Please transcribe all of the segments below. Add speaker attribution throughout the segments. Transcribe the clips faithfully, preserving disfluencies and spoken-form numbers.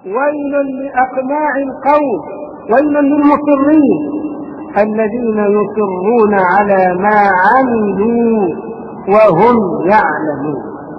Speaker 1: ويل لأقماع القوم، ويل للمصرين الذين يصرون على ما عملوا وهم يعلمون.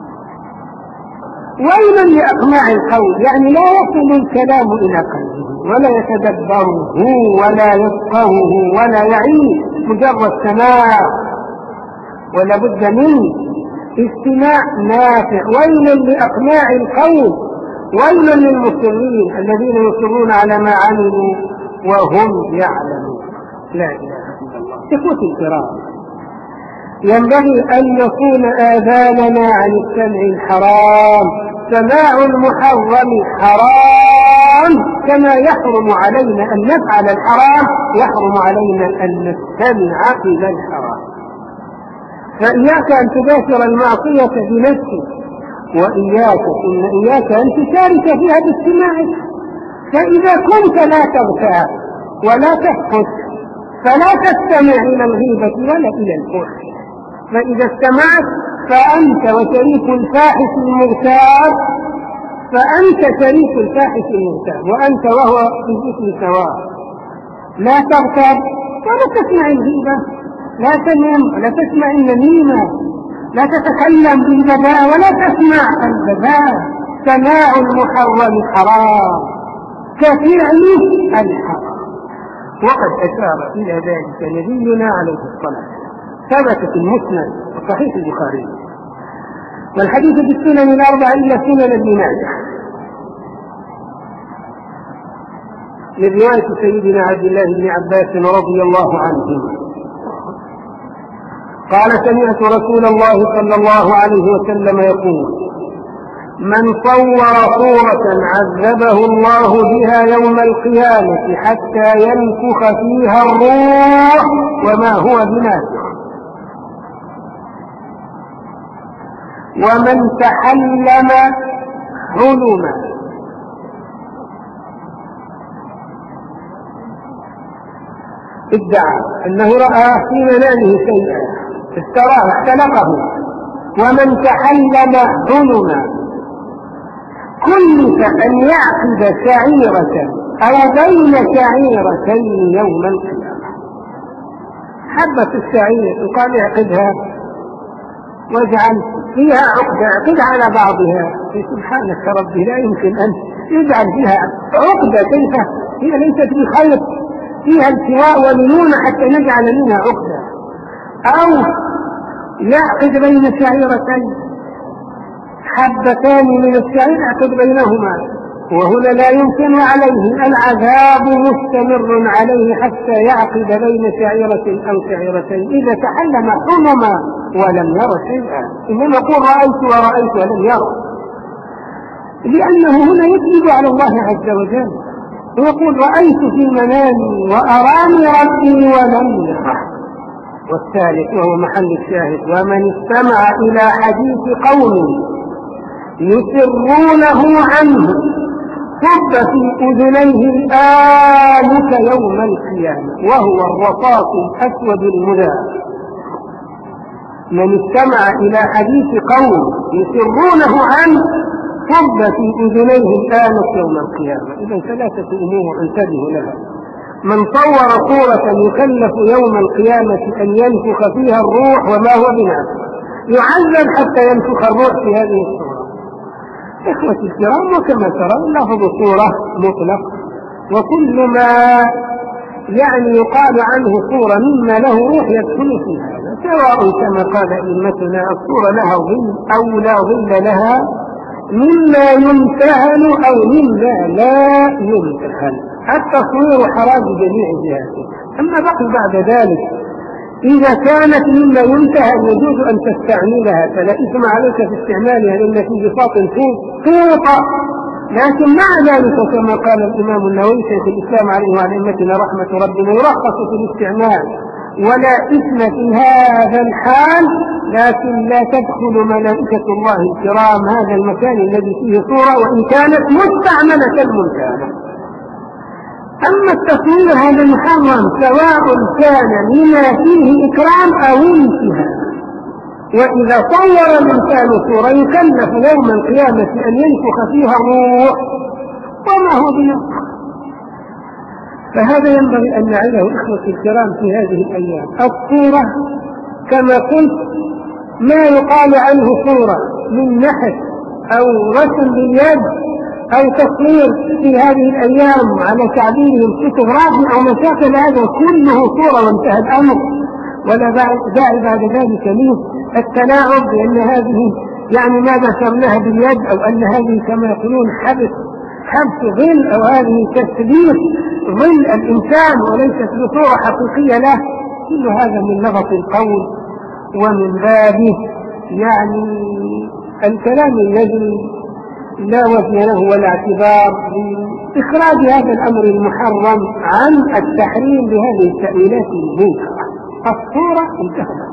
Speaker 1: ويل لأقماع القول، يعني لا يصل الكلام إلى قلبه ولا يتدبره ولا يفقهه ولا يعيه، مجرد سماع، ولا بد من استماع نافع. ويل لأقماع القول، ويل للمصرين الذين يصرون على ما عملوا وهم يعلمون. لا إله إلا الله. إخوتي الكرام، ينبغي أن يكون آذاننا عن السمع الحرام. سماع المحرم حرام، كما يحرم علينا أن نفعل الحرام يحرم علينا أن نستمع إلى الحرام. فإياك أن تباشر المعصية بنفسك، وإياك إن إياك أن تشارك فيها باستماعك. فإذا كنت لا تغتاب ولا تفحش فلا تستمع إلى الغيبة ولا إلى الفحش. فإذا استمعت فأنت وشريك الفاحش المغتاب، فأنت شريك الفاحش المغتاب، وأنت وهو في الإثم سواء. لا تغتاب ولا تسمع الغيبة، لا تنام ولا تسمع النميمة، لا تتكلم بالبذاء ولا تسمع البذاء. سماع المحرم حرام كفعل الحرام. وقد أشار إلى ذلك نبينا عليه الصلاة والسلام، ثبت في المسند وصحيح البخاري، والحديث في السنن الأربع إلا سنن ابن ماجه، من رواية سيدنا عبد الله بن عباس رضي الله عنهما قال: سمعت رسول الله صلى الله عليه وسلم يقول: من صور صورة عذبه الله بها يوم القيامة حتى ينفخ فيها الروح وما هو بنافخ. ومن تحلم حلما ادعى أنه رأى في منامه شيئا استراه اختلقه. ومن تحلم حلما كلف أن يعقد شعيرة أو بين شعيرتين يوم القيامة. حبة الشعير يقال اعقدها واجعل فيها عقدة، اعقدها على بعضها. سبحانك ربي، لا يمكن أن يجعل فيها عقدة. كيف هي ليست بخير، فيها التواء وليونة حتى نجعل منها عقدة. أو يعقد بين شعيرتين، حبتان من الشعير اعقد بينهما، وهنا لا يمكن عليه، العذاب مستمر عليه حتى يعقد بين شعيرة أو شعيرتين إذا تحلم حلما ولم ير شيئا. إنما يقول رأيت ورأيت ولم ير، لأنه هنا يكذب على الله عز وجل، ويقول رأيت في منامي وأراني ربي ولم يره. والثالث وهو محل الشاهد: ومن استمع إلى حديث قوم يسرونه عنه صب في أذنيه الآلك يوم القيامة وهو الرصاص الأسود المذاب. من استمع إلى حديث قوم يسرونه عنه صب في أذنيه الآلك يوم القيامة. إذن ثلاثة أمور انتبهوا لها: من صور صورة يكلف يوم القيامة أن ينفخ فيها الروح وما هو بنافخ، يعذب حتى ينفخ الروح في هذه الصورة. إخوتي الكرام، وكما ترون لفظ صورة مطلق، وكل ما يعني يقال عنه صورة مما له روح يدخل في هذا، سواء كما قال أئمتنا الصورة لها ظل أو لا ظل لها، مما يمتهن أو مما لا يمتهن. التصوير حرام بجميع جهاته. أما بقي بعد ذلك إذا كانت مما يمتهن يجوز أن تستعملها فلا إثم عليك في استعمالها، لأن في بساط توطى. لكن مع ذلك كما قال الإمام النووي شيخ الإسلام عليه وعلى أئمتنا رحمة ربنا يرخص في الاستعمال ولا إثم في هذا الحال، لكن لا تدخل ملائكة الله الكرام هذا المكان الذي فيه صورة وإن كانت مستعملة ممتهنة. أما التصوير هذا محرم سواء كان لما فيه إكرام أو انتهاء. وإذا صور الإنسان صورة يكلف يوم القيامة أن ينفخ فيها الروح وما هو بيفقه. فهذا ينبغي أن نعيه إخوتي الكرام في هذه الأيام. الصورة كما قلت ما يقال عنه صورة من نحت أو رسم باليد أو تصوير في هذه الأيام على تعبيرهم فوتوغرافي أو ما شاكل هذا كله صورة وانتهى الأمر، ولا داعي بعد ذلك منه التلاعب بأن هذه يعني ما بشرناها باليد أو أن هذه كما يقولون حبس حبس ظل أو هذه تثبيت ظل الإنسان وليست بصورة حقيقية له. كل هذا من لغط القول ومن بابه يعني الكلام الذي لا وزن له ولا اعتبار بإخراج هذا الأمر المحرم عن التحريم بهذه التأويلات المنكرة. الصورة انتهت،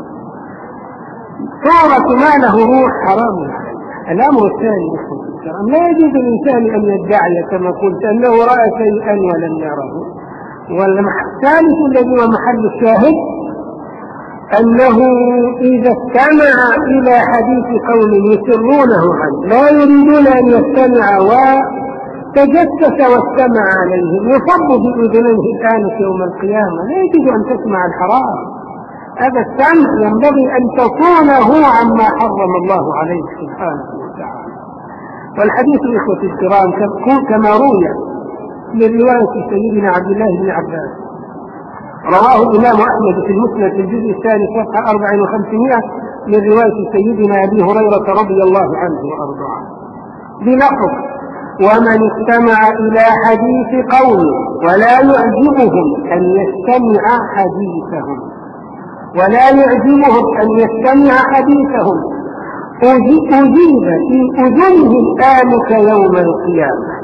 Speaker 1: صورة ما له روح حرام. الأمر الثاني لا يجوز الإنسان أن يدعي كما قلت أنه رأى شيئا ولم يره. والثالث الذي هو محل الشاهد أنه إذا استمع إلى حديث قوم يسرونه عنه لا يريدون أن يستمع وتجسس واستمع عليهم يصب في أذنيه الآن يوم القيامة، لا يجوز أن تسمع الحرام. هذا السمع ينبغي أن تصونه عما حرم الله عليه سبحانه وتعالى. والحديث إخوتي الكرام كما روي من رواية سيدنا عبد الله بن عباس رواه الإمام أحمد في المسند في الجزء الثاني صفحة أربع وخمسمائة من رواية سيدنا أبي هريرة رضي الله عنه وأرضاه بلفظ: ومن استمع إلى حديث قوم ولا يعجبهم أن يستمع حديثهم ولا يعجبهم أن يستمع حديثهم أجيب في أذنه آنك يوم القيامة.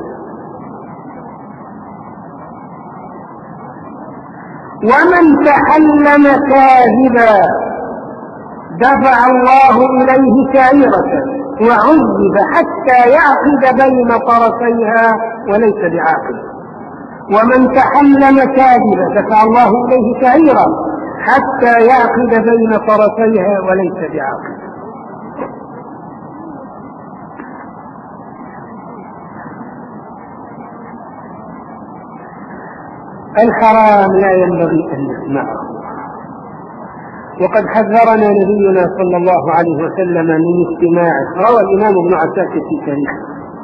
Speaker 1: ومن تحلم كاذبا دفع الله إليه سعيرة وعذب حتى يعقد بين طرفيها وليس بعاقل. ومن تحلم كاذبا دفع الله إليه سعيرة حتى يعقد بين طرفيها وليس بعاقل. الحرام لا ينبغي أن نسمعه، وقد حذرنا نبينا صلى الله عليه وسلم من استماعه. روى الإمام ابن عساكر في تاريخه،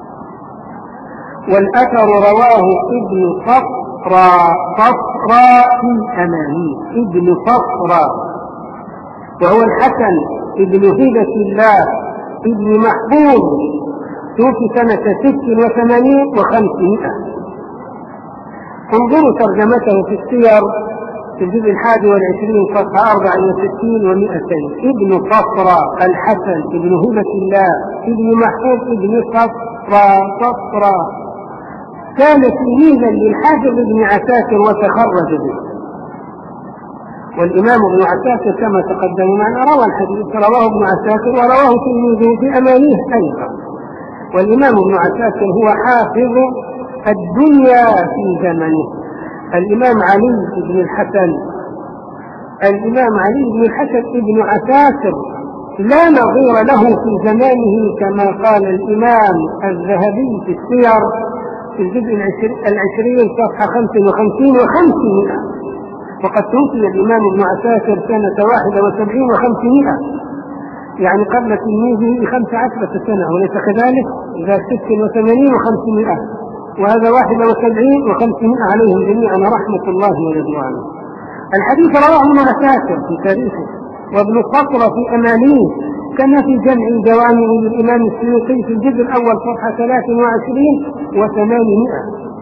Speaker 1: والأثر رواه ابن صفرا صفرا في أمانيه ابن صفرا، وهو الحسن ابن هبة الله ابن محبوب توفي سنة ست وثمانين وخمسمائة. انظروا ترجمته في السير في الجزء الحادي والعشرين صفحة أربع وستين ومئتين. ابن صفرا الحسن ابن هبة الله ابن محبوب ابن صفرا صفرا كان تلميذا للحافظ ابن عساكر وتخرج به. والإمام ابن عساكر كما تقدم معنا روى الحديث، رواه ابن عساكر ورواه تلميذه في أمانيه أيضا. والإمام ابن عساكر هو حافظ الدنيا في زمنه. الإمام علي بن الحسن الإمام علي بن الحسن ابن عساكر لا نظير له في زمانه كما قال الإمام الذهبي في السير في الجزء العشرين صفحة خمس وخمسين وخمسمائة. وقد توفي الإمام ابن عساكر سنة واحد وسبعين وخمسمائة، يعني قبل تلميذه بخمس عشرة سنة، وليس كذلك؟ إذا ست وثمانين وخمسمائة، وهذا واحد وسبعين وخمسمائة عليهم جميعا رحمة الله ورضوانه. الحديث رواه ابن عساكر في تاريخه، وابن صفرة في أمانيه، كما في جمع جوامع للإمام السيوطي في الجزء الأول صفحة ثلاث وعشرين وثمانمائة.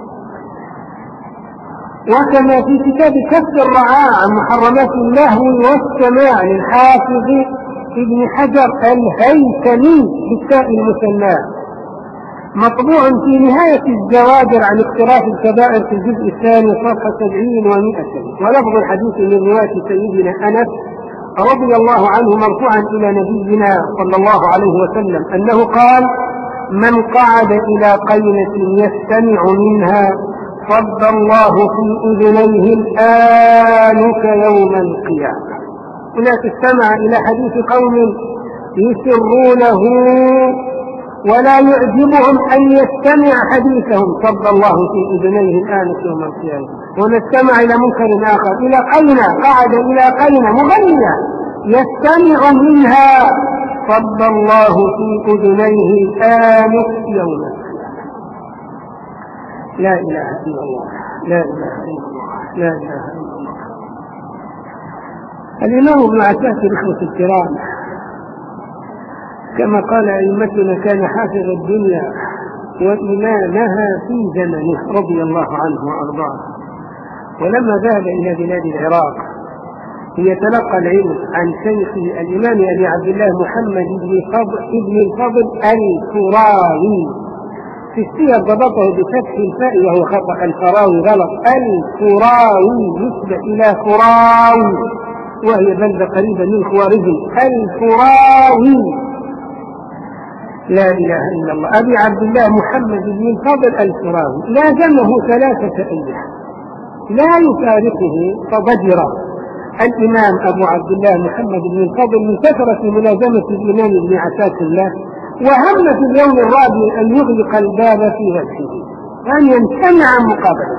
Speaker 1: وكما في كتاب كف الرعاع عن محرمات اللهو والسماع للحافظ ابن حجر الهيثمي بالتاء المثنى، مطبوع في نهاية الزواجر عن اقتراف الكبائر في الجزء الثاني صفحة سبعين ومئتين. ولفظ الحديث من رواية سيدنا أنس رضي الله عنه مرفوعا إلى نبينا صلى الله عليه وسلم أنه قال: من قعد إلى قينة يستمع منها صد الله في أذنيه الآنك يوم القيامة. هنا تستمع إلى حديث قوم يسرونه ولا يعجبهم أن يستمع حديثهم صب الله في أذنيه الآن يوم القيامة. ونستمع إلى منكر آخر، إلى قينة، قعد إلى قينة مغنية يستمع منها صب الله في أذنيه الآن يوم القيامة. لا إله إلا الله، لا إله إلا الله، لا إله إلا الله. الإمام ابن عساكر إخوة الكرام كما قال أئمتنا كان حافظ الدنيا وإمامها في زمنه رضي الله عنه وأرضاه. ولما ذهب إلى بلاد العراق ليتلقى العلم عن شيخه الإمام أبي عبد الله محمد بن الفضل الفراوي، في السير ضبطه بفتح الفاء وهو خطأ، الفراوي غلط، الفراوي نسبة إلى فراوي وهي بلدة قريبة من خوارزم، الفراوي لا إله إلا الله. أبي عبد الله محمد بن الفضل الفراوي لازمه ثلاثة أيام لا يفارقه فضجر الإمام أبو عبد الله محمد بن الفضل من كثرة ملازمة الإمام ابن عساكر له، وهم في اليوم الرابع أن يغلق الباب في وجهه وأن يمتنع عن مقابلته.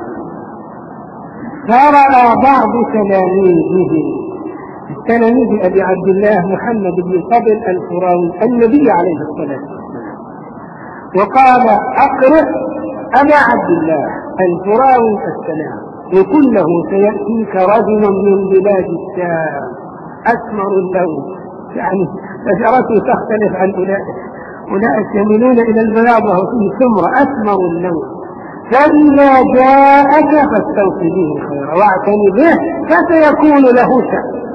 Speaker 1: فرأى بعض تلاميذه تلاميذ أبي عبد الله محمد بن الفضل الفراوي النبي عليه الصلاة والسلام وقال أقرأ أبا عبد الله الفراوي السلام وقل له سيأتيك رجل من بلاد الشام أسمر اللون، يعني بشرته تختلف عن أولئك، أولئك يميلون إلى البياض وهو فيه سمرة، أسمر اللون، فإذا جاءك فاستوصي به الخير واعتني به فسيكون له شأن.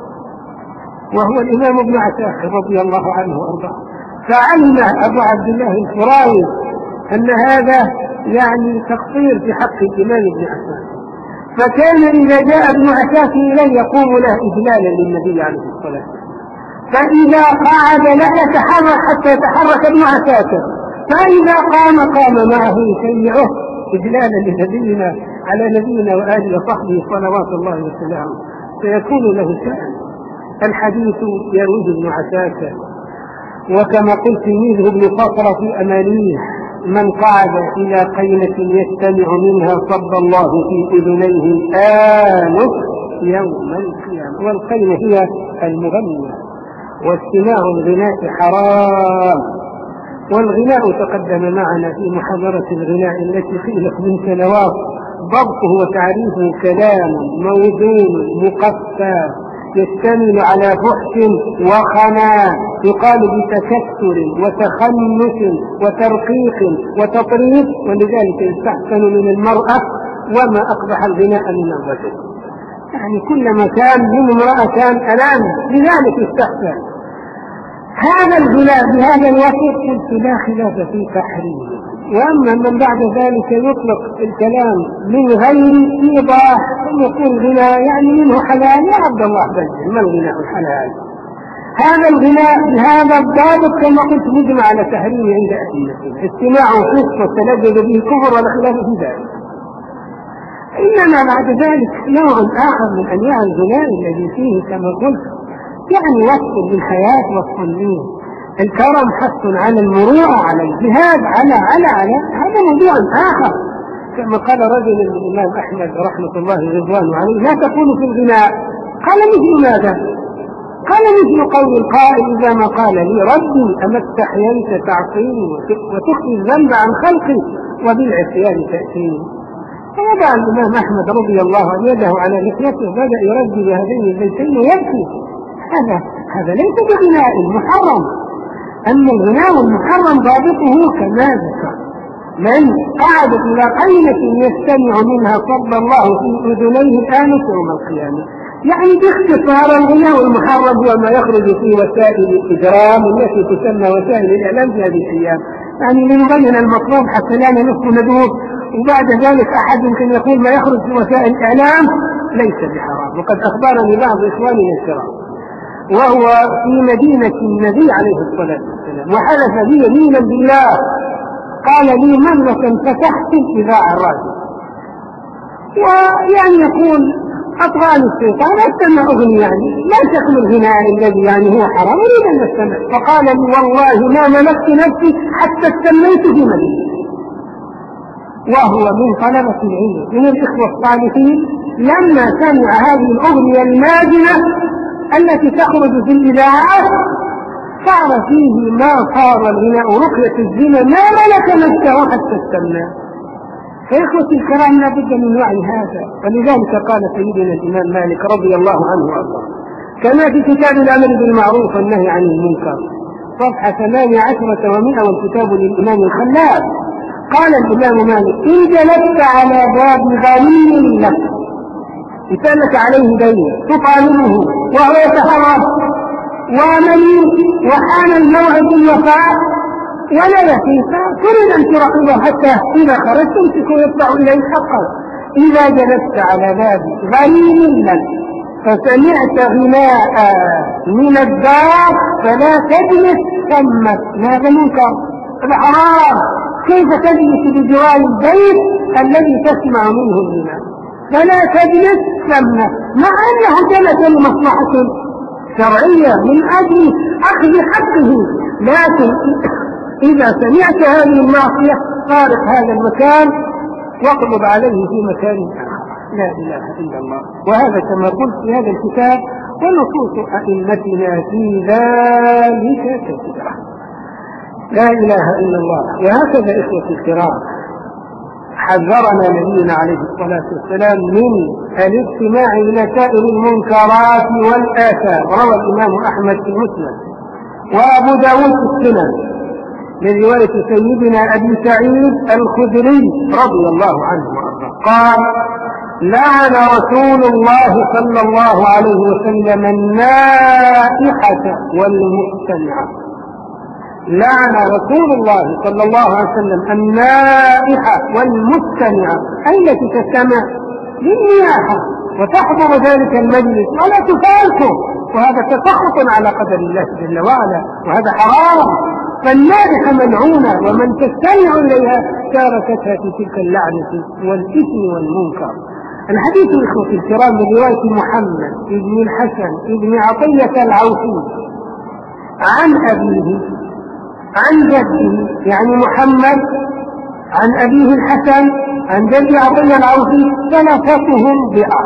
Speaker 1: وهو الإمام ابن عساكر رضي الله عنه وأرضاه. فعلم أبو عبد الله الفراوي أن هذا يعني تقصير في حق الإمام ابن عساكر، فكان إذا جاء ابن عساكر إليه يقوم له إجلالا للنبي عليه الصلاة والسلام، فإذا قعد لا يتحرك حتى يتحرك ابن عساكر، فإذا قام قام معه يشيعه إجلالا لنبينا على نبينا وآله وصحبه صلوات الله وسلامه، فيكون له شأن. الحديث يرويه ابن عساكر، وكما قلت تلميذه ابن قطرة في أمانيه من قعد إلى قينة يستمع منها صب الله في أذنيه آنف يوم القيامة. والقينة هي المغنى، واستماع الغناء حرام، والغناء تقدم معنا في محاضرة الغناء التي خلت من سنوات ضبطه وتعريفه كلام موزون مقفى يشتمل على فحش وخناء يقال بتكسر وتخنث وترقيق وتطريق، ولذلك يستحسن من المرأة وما أقبح الغناء من الرجل، يعني كلما كان من امرأة كان ألام لذلك يستحسن. هذا الغناء بهذا الوصف قلت لا خلاف في تحريمه. وأما من بعد ذلك يطلق الكلام من غير إيضاح يقول غناء يعني منه حلال، يا عبد الله بل ما الغناء الحلال؟ هذا الغناء بهذا الضابط كما قلت مجمع على تحريمه عند أئمتنا، استماعه فسق والتلذذ به كفر ولا خلاف في ذلك. إنما بعد ذلك نوع آخر من أنواع الغناء الذي فيه كما قلت يعني وصف بالحياة وصف ليه الكرم، حث على المروءة، على الجهاد، على على على هذا موضوع آخر. كما قال رجل الإمام أحمد رحمة الله رضوانه عليه لا تقول في الغناء، قال مثل ماذا؟ قال مثل قول القائل إذا ما قال لي ربي أما استحييت تعصيني وتخفي الذنب عن خلقي وبالعصيان تأتيني. فوضع الإمام أحمد رضي الله عنه يده على لحيته وبدأ يردد بهذين البيتين ويبكي. هذا هذا ليس بغناء محرم. أما الغناء المحرم ضابطه كما ذكر من قعد إلى قينة يستمع منها صب الله في أذنيه آنف يوم القيامة. يعني باختصار الغناء المحرم هو ما يخرج في وسائل الإجرام التي تسمى وسائل الإعلام في هذه الأيام، يعني لنبين المطلوب حتى لا نلف ندور، وبعد ذلك أحد يمكن يقول ما يخرج في وسائل الإعلام ليس بحرام. وقد أخبرني بعض إخواننا الكرام وهو في مدينة النبي عليه الصلاة والسلام وحلف لي يمينا بالله قال لي مرة فتحت الإذاعة الراديو، ويعني يقول أطغاني الشيطان أستمع أغني يعني لا تكن الغناء الذي يعني هو حرام أريد أن أستمع. فقال لي والله ما ملكت نفسي حتى استميت في مدينة. وهو من طلبة العلم من الإخوة الصالحين لما سمع هذه الأغنية الماجنة التي تخرج في الإذاعات صار فيه ما صار الغناء رقية الزنا ما ملك نفسه حتى استمع. فإخوتي الكرام لا بد من وعي هذا. ولذلك قال سيدنا الإمام مالك رضي الله عنه وأرضاه كما في كتاب الأمر بالمعروف والنهي عن المنكر صفحة ثمانية عشرة ومئة والكتاب للإمام الخلال قال الإمام مالك إن جلست على باب ظليم لك يسألك عليه دين تطالبه وهو يتحرك ومليء وحان الموعد الوفاء ولا يفيك تريد أن تراقبه حتى إذا خرجت تمسك ويطلع إليه حقا. إذا جلست على باب غريم لك فسمعت غناء من الدار فلا تجلس ثم. هذا منكر الحرام. كيف تجلس بجوار البيت الذي تسمع منه الغناء؟ فلا تجلس ثم مع أنه جلس لمصلحة شرعية من أجل أخذ حقه، لكن إذا سمعت هذه المعصية فارق هذا المكان واقلب عليه في مكان آخر. لا إله إلا الله. وهذا كما قلت في هذا الكتاب ونصوص أئمتنا في ذلك كثيرة. لا إله إلا الله. وهكذا إخوة الكرام حذرنا نبينا عليه الصلاة والسلام من الاستماع إلى سائر المنكرات والآثام. روى الإمام أحمد في المسند وأبو داود في السنن من رواية سيدنا أبي سعيد الخدري رضي الله عنه وارضاه قال لعن رسول الله صلى الله عليه وسلم النائحة والمستمعة. لعن رسول الله صلى الله عليه وسلم النائحة والمستمعة أي التي تستمع للنياحة وتحضر ذلك المجلس ولا تفارقه، وهذا تسخط على قدر الله جل وعلا وهذا حرام. فالنائحة ملعونة ومن تستمع إليها شاركتها في تلك اللعنة والإثم والمنكر. الحديث الإخوة الكرام من رواية محمد ابن الحسن ابن عطية العوفي عن أبيه عن جده يعني محمد عن أبيه الحسن عن جد عطية العوفي ثلاثتهم بأب.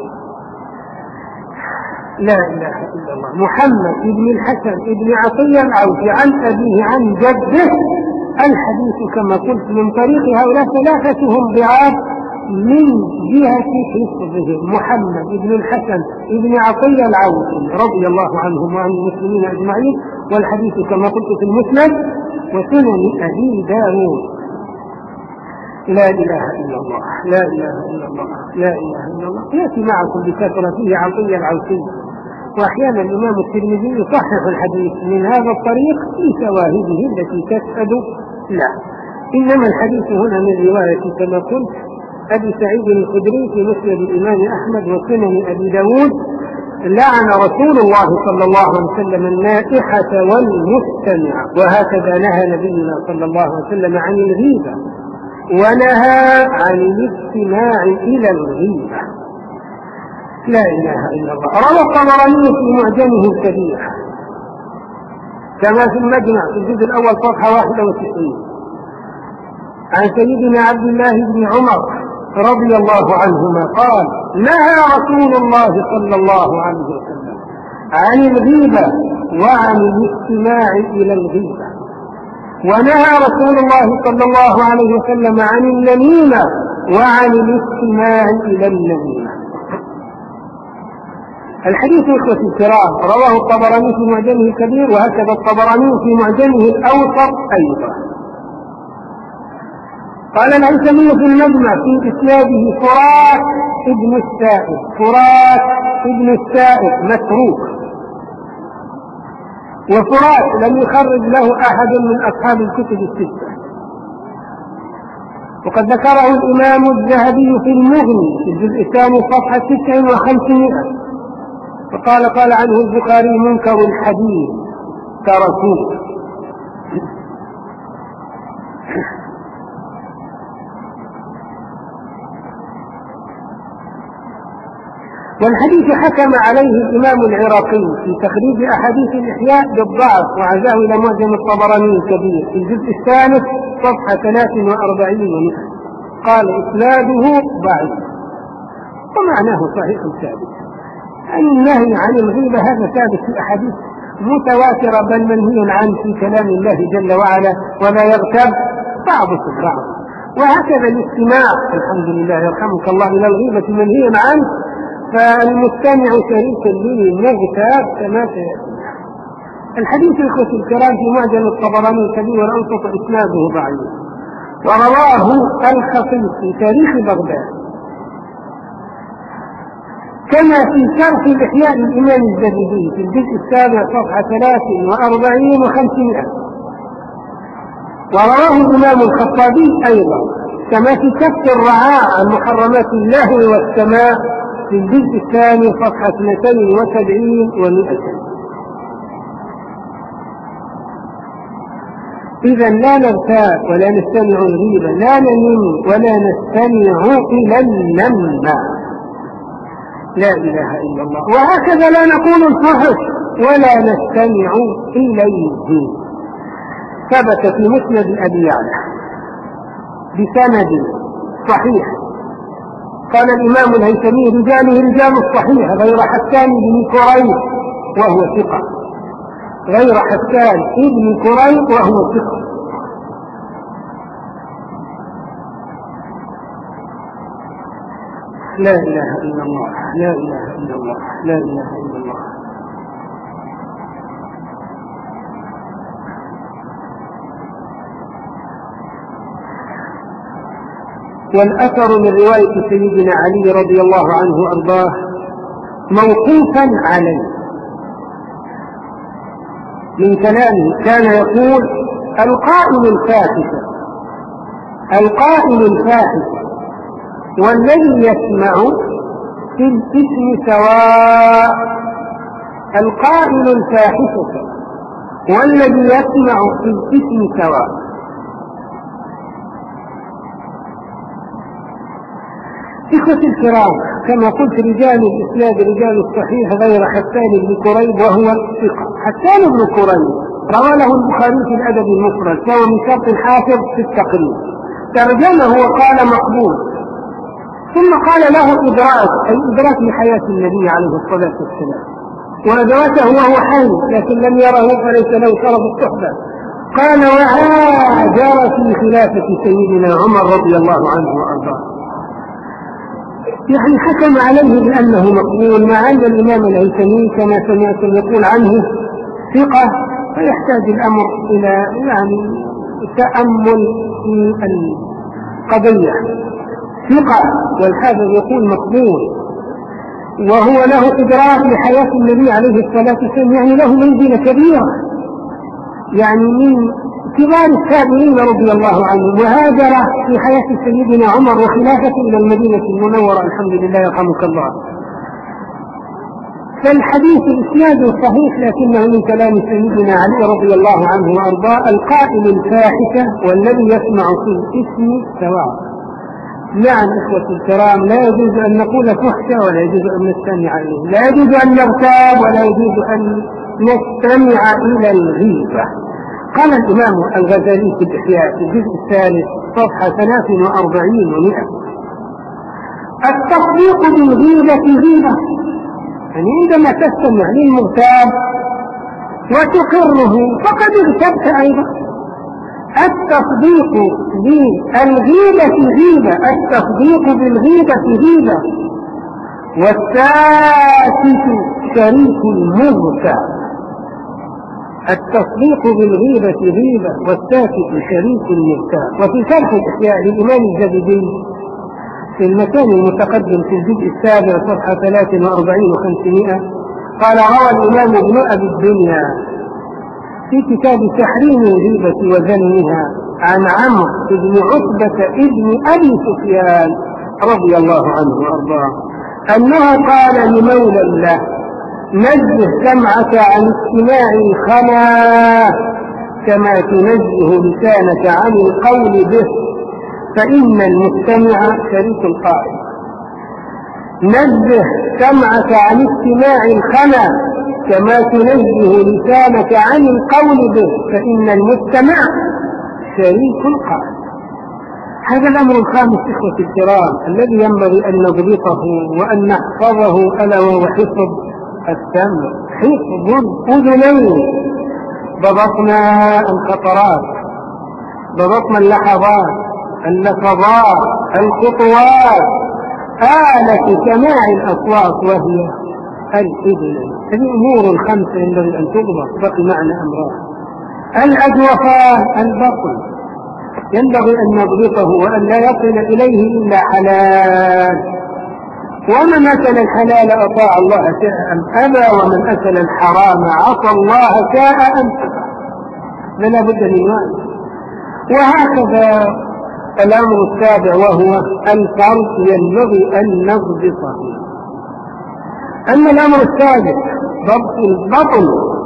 Speaker 1: لا إله إلا الله. محمد ابن الحسن ابن عطية العوفي عن أبيه عن جده. الحديث كما قلت من طريق هؤلاء ثلاثتهم بأب من جهة حفظهم محمد ابن الحسن ابن عطية العوفي رضي الله عنهم وعن المسلمين أجمعين. والحديث كما قلت في المسند وسنن أبي داود. لا إله إلا الله. لا إله إلا الله. لا إله إلا الله. يأتي معكم بكثرة فيه عطية العوفي، وأحيانا الإمام الترمذي يصحح الحديث من هذا الطريق في شواهده التي تشهد لا. إنما الحديث هنا من رواية كما قلت أبي سعيد الخدري في مسند الإمام أحمد وسنن أبي داود. لعن رسول الله صلى الله عليه وسلم النائحة والمستمعة. وهكذا نهى نبينا صلى الله عليه وسلم عن الغيبة ونهى عن الاستماع إلى الغيبة. لا إله إلا الله. روى الطبراني في معجمه الكبير كما في المجمع في الجزء الأول صفحة واحد وتسعين عن سيدنا عبد الله بن عمر رضي الله عنهما قال نهى رسول الله صلى الله عليه وسلم عن الغيبة وعن الاستماع إلى الغيبة، ونهى رسول الله صلى الله عليه وسلم عن النميمة وعن الاستماع إلى النميمة. الحديث إخوة الكرام رواه الطبراني في معجمه الكبير وهكذا الطبراني في معجمه الأوسط أيضا. قال الهيثمي في المجمع في إسناده فرات ابن السائب فرات ابن السائب متروك، وفرات لم يخرج له أحد من أصحاب الكتب الستة، وقد ذكره الإمام الذهبي في المغني في الجزء الثاني صفحة ستة وخمسمائة، وقال قال عنه البخاري منكر الحديث تركوه. والحديث حكم عليه الإمام العراقي في تخريج أحاديث الإحياء بالضعف وعزاه إلى معجم الطبراني الكبير في الجزء الثالث صفحة ثلاث وأربعين، قال إسناده ضعيف ومعناه صحيح ثابت. النهي عن الغيبة هذا ثابت في أحاديث متواترة بل منهي عنه في كلام الله جل وعلا، ولا يغتب بعضكم بعض. وهكذا الاستماع الحمد لله يرحمك الله إلى الغيبة منهي عنه، فالمستمع شريك للمغتاب كما سيأتي. الحديث الإخوة الكرام في معجم الطبراني الكبير والأوسط إسناده ضعيف، ورواه الخطيب في تاريخ بغداد كما في شرح الإحياء للإمام الزبيدي في الجزء السابع صفحة ثلاث وأربعين وخمسمائة، ورواه الإمام الخطابي أيضا كما في كف الرعاع عن محرمات اللهو والسماء في الجزء الثاني صفحة اثنتين وسبعين ومئتين. إذا لا نغتاب ولا نستمع الغيبة، لا ننم ولا نستمع إلى النم، لا إله إلا الله. وهكذا لا نقول الفحش ولا نستمع إليه. ثبت في مسند أبي يعلى بسند صحيح، قال الإمام الهيثمي رجاله رجال الصحيح غير حسان بن كريب وهو ثقة، غير حسان بن كريب وهو ثقة. لا إله إلا الله، لا إله إلا الله، لا إله إلا الله. والأثر من رواية سيدنا علي رضي الله عنه وأرضاه موقوفا عليه من كلامه، كان يقول القائل الفاحشة القائل الفاحشة والذي يسمع في الاسم سواء، القائل الفاحشة والذي يسمع في الاسم سواء. إخوتي الكرام، كما قلت رجال الإسناد رجال الصحيح غير حسان بن كريب وهو ثقة. حسان بن كريب روى له البخاري في الأدب المفرد وهو من شرط الحافظ في التقريب، ترجمه وقال مقبول، ثم قال له إدراك، أي إدراك لحياة النبي عليه الصلاة والسلام وأدركه وهو حي لكن لم يره فليس له شرف الصحبة. قال وهاجر في خلافة سيدنا عمر رضي الله عنه وأرضاه، يعني حكم عليه بأنه مقبول، مع أن الإمام الهيثمي كما سمعتم يقول عنه ثقة، فيحتاج الأمر إلى يعني تأمل في القضية. ثقة والحافظ يقول مقبول، وهو له إدراك لحياة النبي عليه الصلاة والسلام، يعني له منزلة كبيرة، يعني من كبار التابعين رضي الله عنهم، وهاجر في حياة سيدنا عمر وخلافته إلى المدينة المنورة الحمد لله يرحمك الله. فالحديث إسناده صحيح لكنه من كلام سيدنا علي رضي الله عنه وأرضاه القائل الفاحشة والذي يسمع في الاسم سواء. نعم إخوتي الكرام، لا يجوز أن نقول فحشة ولا يجوز أن نستمع إليه، لا يجوز أن نغتاب ولا يجوز أن نستمع إلى الغيبة. قال الإمام الغزالي في الإحياء في الجزء الثالث صفحة ثلاث وأربعين ومئة: التصديق بالغيبة غيبة، يعني عندما تستمع للمغتاب وتقره فقد اغتبت أيضا. التصديق بالغيبة غيبة، التصديق بالغيبة غيبة، والساكت شريك المغتاب. التصديق بالغيبة غيبة والساكت شريك المغتاب. وفي شرح الإحياء للإمام الزبيدي في المكان المتقدم في الجزء السابع صفحة ثلاث وأربعين وخمسمائة قال روى الإمام ابن أبي الدنيا في كتاب تحريم الغيبة وذمها عن عمرو بن عتبة ابن أبي سفيان رضي الله عنه وأرضاه أنه قال لمولى له: نزه سمعك عن استماع الخنا كما تنزه لسانك عن القول به، فإن المستمع شريك القائل. نزه سمعك عن استماع الخنا كما تنزه لسانك عن القول به فإن المستمع شريك القول. هذا الأمر الخامس إخوة الكرام الذي ينبغي أن نضبطه وأن نحفظه ألا وهو حفظ السمع، حفظ الأذنين. ضبطنا الخطرات، ضبطنا اللحظات، اللفظات، الخطوات، آلة سماع الأصوات وهي الأذنين. هذه أمور خمسة ينبغي أن تضبط، بقي معنى أمران. الأجوفان، البطن، ينبغي أن نضبطه وأن لا يصل إليه إلا حلال، ومن أكل الحلال أطاع الله شاء أم أبى، ومن أكل الحرام عصى الله شاء أم أبى، فلا بد من ذلك. وهكذا الأمر السابع وهو الفرق ينبغي أن نضبطه. أما الأمر السابع ضبط البطن،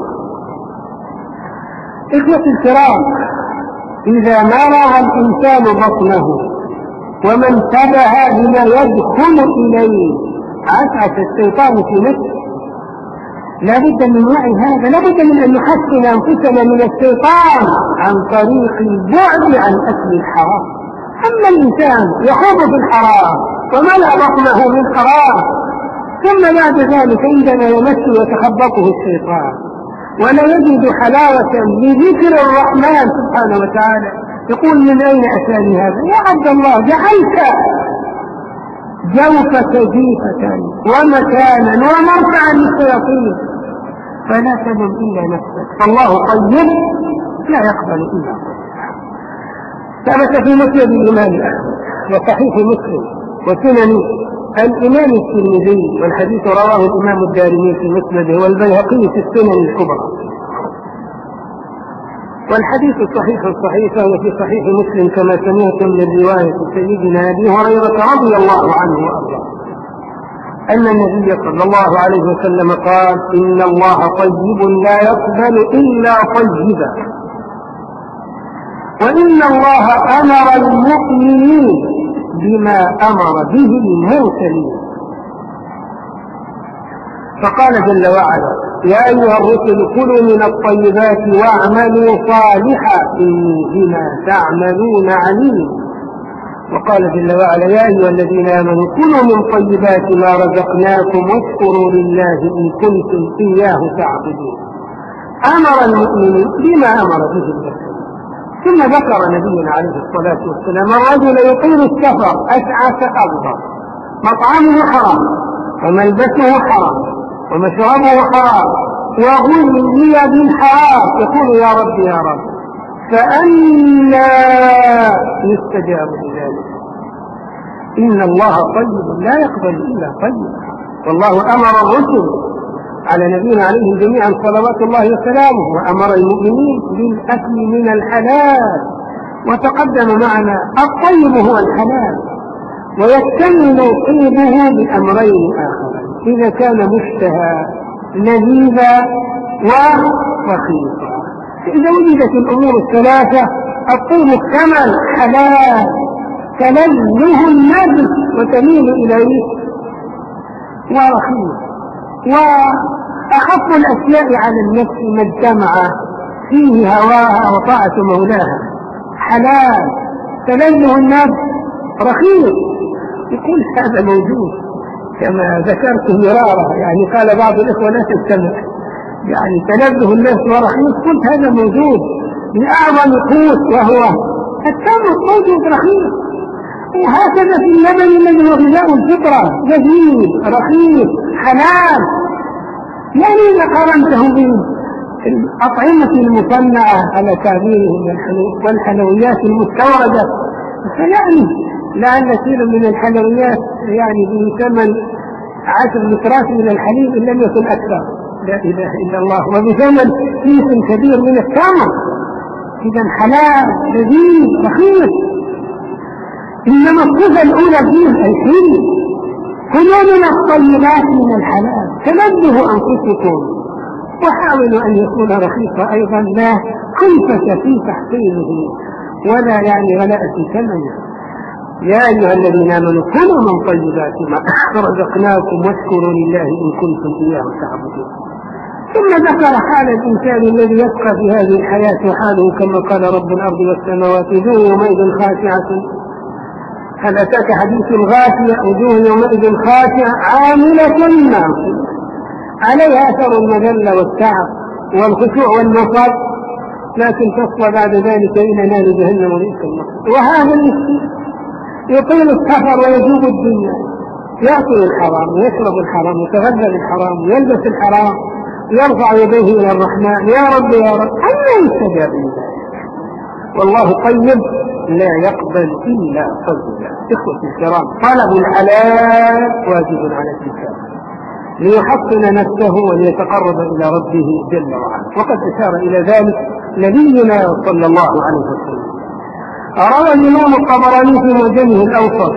Speaker 1: إخوة الكرام إذا مرض الإنسان بطنه وما انتبه بما يدخل إليه عسعس الشيطان في نفسه. لا بد من وعي هذا، لا بد من أن نحسن أنفسنا من الشيطان عن طريق البعد عن أكل الحرام. أما الإنسان يخوض في الحرام وملأ بطنه من حرام، ثم بعد ذلك عندما يمس ويتخبطه الشيطان ولا يجد حلاوة لذكر الرحمن سبحانه وتعالى، يقول من أين أتاني هذا؟ يا عبد الله جعلت جوفك جيفة ومكانا ومرفعا للشياطين، فلا تلم إلا نفسك، فالله طيب لا يقبل إلا طيب. ثبت في مسند الإمام أحمد وصحيح مسلم وسنن الإمام الترمذي، والحديث رواه الإمام الدارمي في مسنده والبيهقي في السنن الكبرى، والحديث الصحيح الصحيح وهو في صحيح مسلم كما سمعتم من رواية سيدنا أبي هريرة رضي الله عنه وأرضاه أن النبي صلى الله عليه وسلم قال: إن الله طيب لا يقبل إلا طيبا، وإن الله أمر المؤمنين بما أمر به المرسلين. فقال جل وعلا: يا أيها الرسل كلوا من الطيبات واعملوا صالحا إني بما تعملون عليم. وقال جل وعلا: يا أيها الذين آمنوا كلوا من طيبات ما رزقناكم واشكروا لله إن كنتم إياه تعبدون. أمر المؤمنين بما أمر به المرسلين. ثم ذكر نبينا عليه الصلاة والسلام الرجل يطيل السفر أشعث أغبر، مطعمه حرام وملبسه حرام ومشربه حرام وغذي بالحرام، يقول: يا رب يا رب، فأنى يستجاب لذلك؟ إن الله طيب لا يقبل إلا طيب. والله أمر الرسل على نبينا عليهم جميعا صلوات الله وسلامه، وأمر المؤمنين بالأكل من الحلال، وتقدم معنا الطيب هو الحلال، ويكتمل طيبه بأمرين آخرين: إذا كان مشتهى لذيذا ورخيصا. إذا وجدت الأمور الثلاثة الطيب اكتمل، حلال تلذه النفس وتميل إليه، ورخيص. وأخف الأشياء على النفس ما اجتمع فيه هواها وطاعة مولاها، حلال تلذه النفس، رخيص. يقول هذا موجود كما ذكرت مرارا، يعني قال بعض الإخوة لا تستمع، يعني تلذه النفس ورخيص، قلت هذا موجود بأعظم قوت وهو التمر، موجود رخيص. وهكذا في اللبن الذي هو غذاء الفطرة، لذيذ رخيص حلال. يعني إذا قارنته بالأطعمة المصنعة على تعبيرهم والحلويات المستوردة، فيعني لأن كثير من الحلويات يعني بثمن عشر لترات من الحليب إن لم يكن أكثر، لا إله إلا الله، وبثمن كيس كبير من التمر. إذا حلال لذيذ رخيص. إنما الصفة الأولى فيه الحلم. كلوا من الطيبات من الحلال تنزهوا أنفسكم، وحاولوا أن يكون رخيصا أيضا، لا خلفة في تحصيله ولا يعني غلاء في ثمنه. يا أيها الذين آمنوا كلوا من طيبات ما رزقناكم واشكروا لله إن كنتم إياه تعبدون. ثم ذكر حال الإنسان الذي يبقى في هذه الحياة وحاله كما قال رب الأرض والسماوات وجوه يومئذ خاشعة. هل أتاك حديث الغاشية؟ وجوه يومئذ خاشعة عاملة ناصبة عليها أثر المذلة والتعب والخشوع والنصب، لكن تصل بعد ذلك إلى نار جهنم وليس المصير. وهذا المسكين يطيل السفر ويجوب الدنيا، يأكل الحرام ويشرب الحرام ويتغذى بالحرام ويلبس الحرام، يرفع يديه إلى الرحمن يا رب يا رب، أين يستجاب ذلك؟ والله طيب لا يقبل إلا طيبا. إخوة الكرام، طلب الحلال واجب على الإنسان ليحصن نفسه وليتقرب إلى ربه جل وعلا، وقد أشار إلى ذلك نبينا صلى الله عليه وسلم. روى الإمام الطبراني في معجمه الأوسط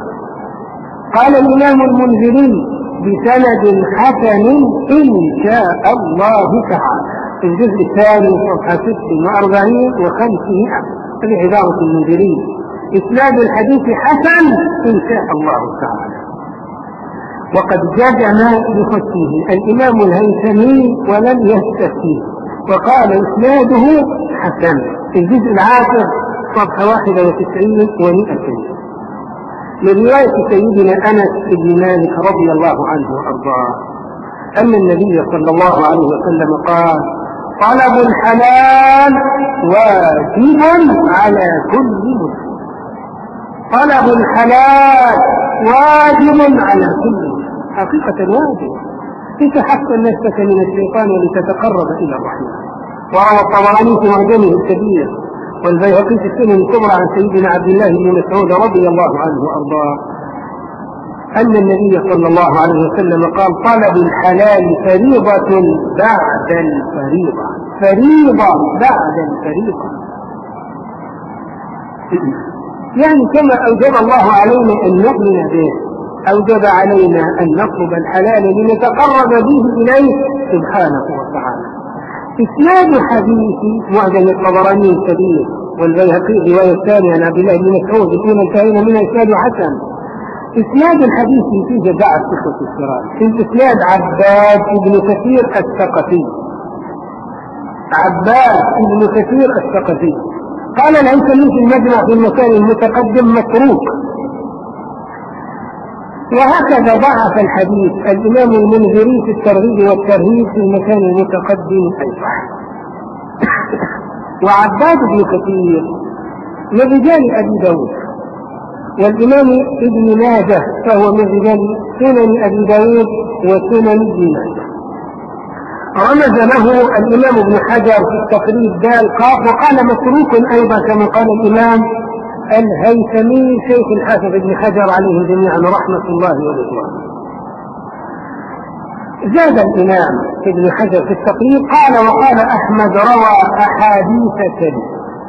Speaker 1: قال الإمام المنذري بسند حسن إن شاء الله تعالى في الجزء الثاني صفحة ست وأربعين وخمسمائة في عبارة المنذري إسناد الحديث حسن إن شاء الله تعالى. وقد جزم بخطه الإمام الهيثمي ولم يستثني وقال إسناده حسن في الجزء العاشر صفحة واحدة وتسعين ومئتين من رواية سيدنا أنس بن مالك رضي الله عنه وأرضاه أن النبي صلى الله عليه وسلم قال طلب الحلال واجب على كل مسلم. طلب الحلال واجب على كل مسلم، حقيقة واجب لتحسن نفسك من الشيطان ولتتقرب إلى الرحمن. وروى الطبراني في معجمه الكبير والبيهقي في السنن الكبرى عن سيدنا عبد الله بن مسعود رضي الله عنه وأرضاه أن النبي صلى الله عليه وسلم قال طلب الحلال فريضة بعد الفريضة، فريضة بعد الفريضة. يعني كما أوجب الله علينا أن نؤمن به أوجب علينا أن نطلب الحلال لنتقرب به إليه سبحانه وتعالى. إسناد حديث معجم الطبراني الكبير والبيهقي رواية ثانية عن عبد الله بن مسعود الأولى انتهينا من إسناد حسن. إسناد الحديث فيه جزاء الصحة الكرام. في الإسناد عباد بن كثير الثقفي، عباد بن كثير الثقفي قال الهيثمي في المجمع في المكان المتقدم متروك. وهكذا ضعف الحديث الإمام المنذري في الترغيب والترهيب في المكان المتقدم أيضا. وعباد بن كثير من رجال أبي داود والإمام ابن ماجه فهو من رجال سنن أبي داود وسنن ابن ماجه. رمز له الإمام ابن حجر في التقريب دال قاف وقال متروك أيضا كما قال الإمام الهيثمي شيخ الحافظ ابن حجر عليه جميعا رحمة الله ورضوانه. زاد الإمام ابن حجر في التقريب قال وقال أحمد روى أحاديث كذب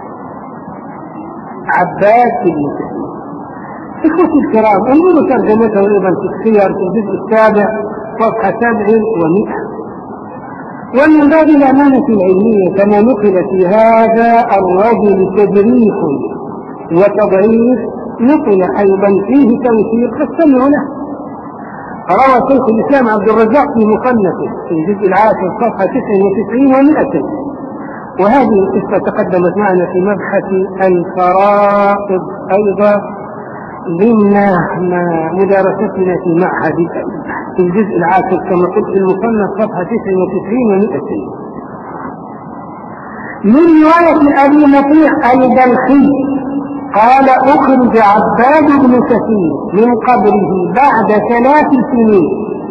Speaker 1: عباد بن كثير. إخوتي الكرام انظروا ترجمته أيضا في السير في الجزء السابع صفحة سبع ومئة. ومن باب الأمانة العلمية كما نقل في هذا الرجل تجريح وتضعيف نقل أيضا فيه توثيق فاستمعوا له. روى شيخ الإسلام عبد الرزاق في مصنفه في الجزء العاشر صفحة تسع وتسعين ومئة. وهذه القصة تقدمت معنا في مبحث الفرائض أيضا ضمن مدارستنا في معهد في الجزء العاشر كما قلت في المصنف صفحة تسع وتسعين ومئة. من رواية أبي مطيع البلخي قال أخرج عباد بن كثير من قبره بعد ثلاث سنين.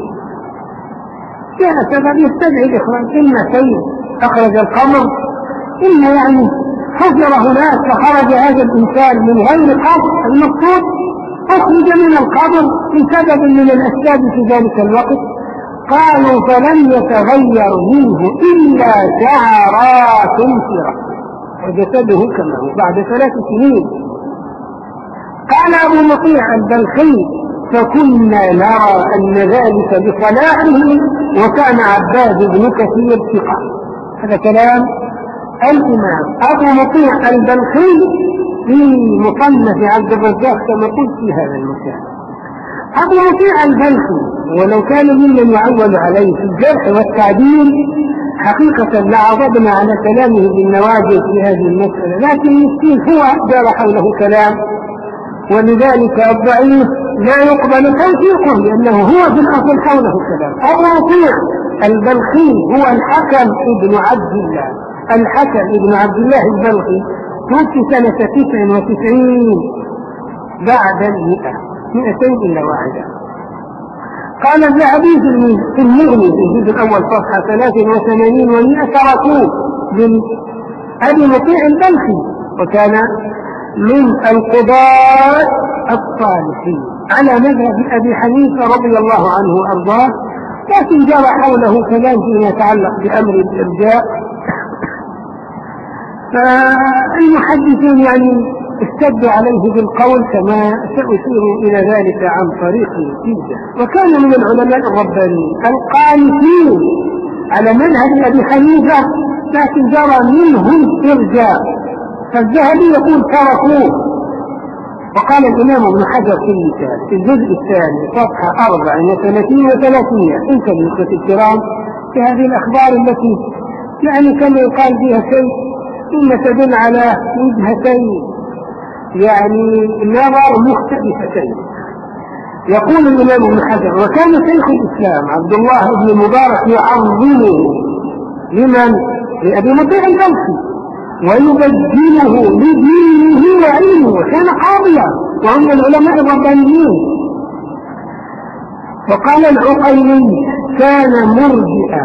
Speaker 1: يا سبب يستدعي الإخراج، إما شيء أخرج القبر إما يعني حجر هناك فخرج هذا الإنسان من غير قبر. المقصود أخرج من القبر بسبب من الأسباب في ذلك الوقت. قالوا فلم يتغير منه إلا شعرات في رأسه وجسده كما هو بعد ثلاث سنين. قال أبو مطيع البلخي فكنا نرى أن ذلك بصلاحه وكان عباد بن كثير ثقة. هذا كلام الإمام أبو مطيع البلخي في مصنف عبد الرزاق كما قلت في هذا المكان. أبو مطيع البلخي ولو كان ممن يعول عليه في الجرح والتعديل حقيقة لعضبنا على كلامه بالنواجذ في هذه المسألة، لكن المسكين هو دار حوله كلام، ولذلك الضعيف لا يقبل توثيقه لأنه هو في الأصل حوله كلام. أبو مطيع البلخي هو الحكم ابن عبد الله، الحكم ابن عبد الله البلخي، توفي سنة تسع وتسعين بعد المئة، مئتين إلا واحدة. قال الذهبي في المغني في الجزء الأول صفحة ثلاث وثمانين ومئة تركوه من أبي مطيع البلخي، وكان من القضاة الصالحين على مذهب أبي حنيفة رضي الله عنه وأرضاه، لكن جرى حوله كلام فيما يتعلق بأمر الإرجاء. فالمحدثون يعني اشتدوا عليه بالقول كما سأشير إلى ذلك عن طريق جدة. وكان من العلماء الربانيين القانتين على مذهب أبي حنيفة، لكن جرى منهم إرجاء، فالذهبي يقول تركوه. وقال الإمام ابن حجر في المثال في الجزء الثاني صفحة أربع وثلاثين وثلاثين انت بالنسبة الكرام في هذه الأخبار التي يعني كما يقال فيها شيء ثم تدل على وجهتين يعني نظر مختلفتين. يقول الإمام ابن حجر: وكان شيخ الإسلام عبد الله بن المبارك يعظمه لمن؟ لأبي مطيع البلخي، ويبجله لدينه وعلمه، وكان قاضيا وهم العلماء الربانيين. وقال العقيلي: كان مرجئا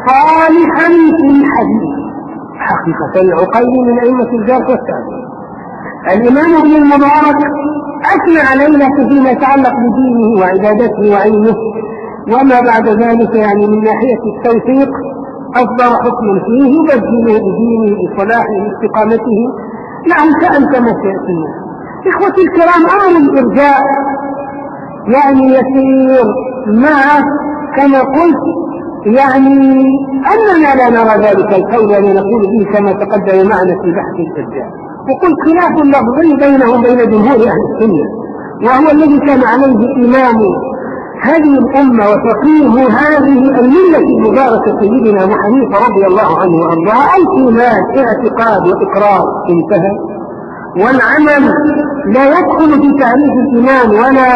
Speaker 1: صالحا في الحديث. حقيقة العقيلي من أئمة الجرح والتعديل. الإمام ابن المبارك أثنى عليه فيما يتعلق بدينه وعبادته وعلمه، وما بعد ذلك يعني من ناحية التوثيق أصدر حكم فيه يبجله بدينه بصلاحه باستقامته. نعم كأن كما سيأتي. إخوتي الكرام، أمر الإرجاء يعني يسير مع كما قلت يعني أننا لا نرى ذلك القول ونقول به كما تقدم معنا في بحث الإرجاء. وقل خلاف لفظي بينهم بين جمهور أهل السنة، وهو الذي كان عليه إمام هذه الأمة وفقيه هذه الملة المباركة سيدنا أبو حنيفة رضي الله عنه وأرضاه: الإيمان اعتقاد وإقرار انتهى، والعمل لا يدخل في تعريف الإيمان ولا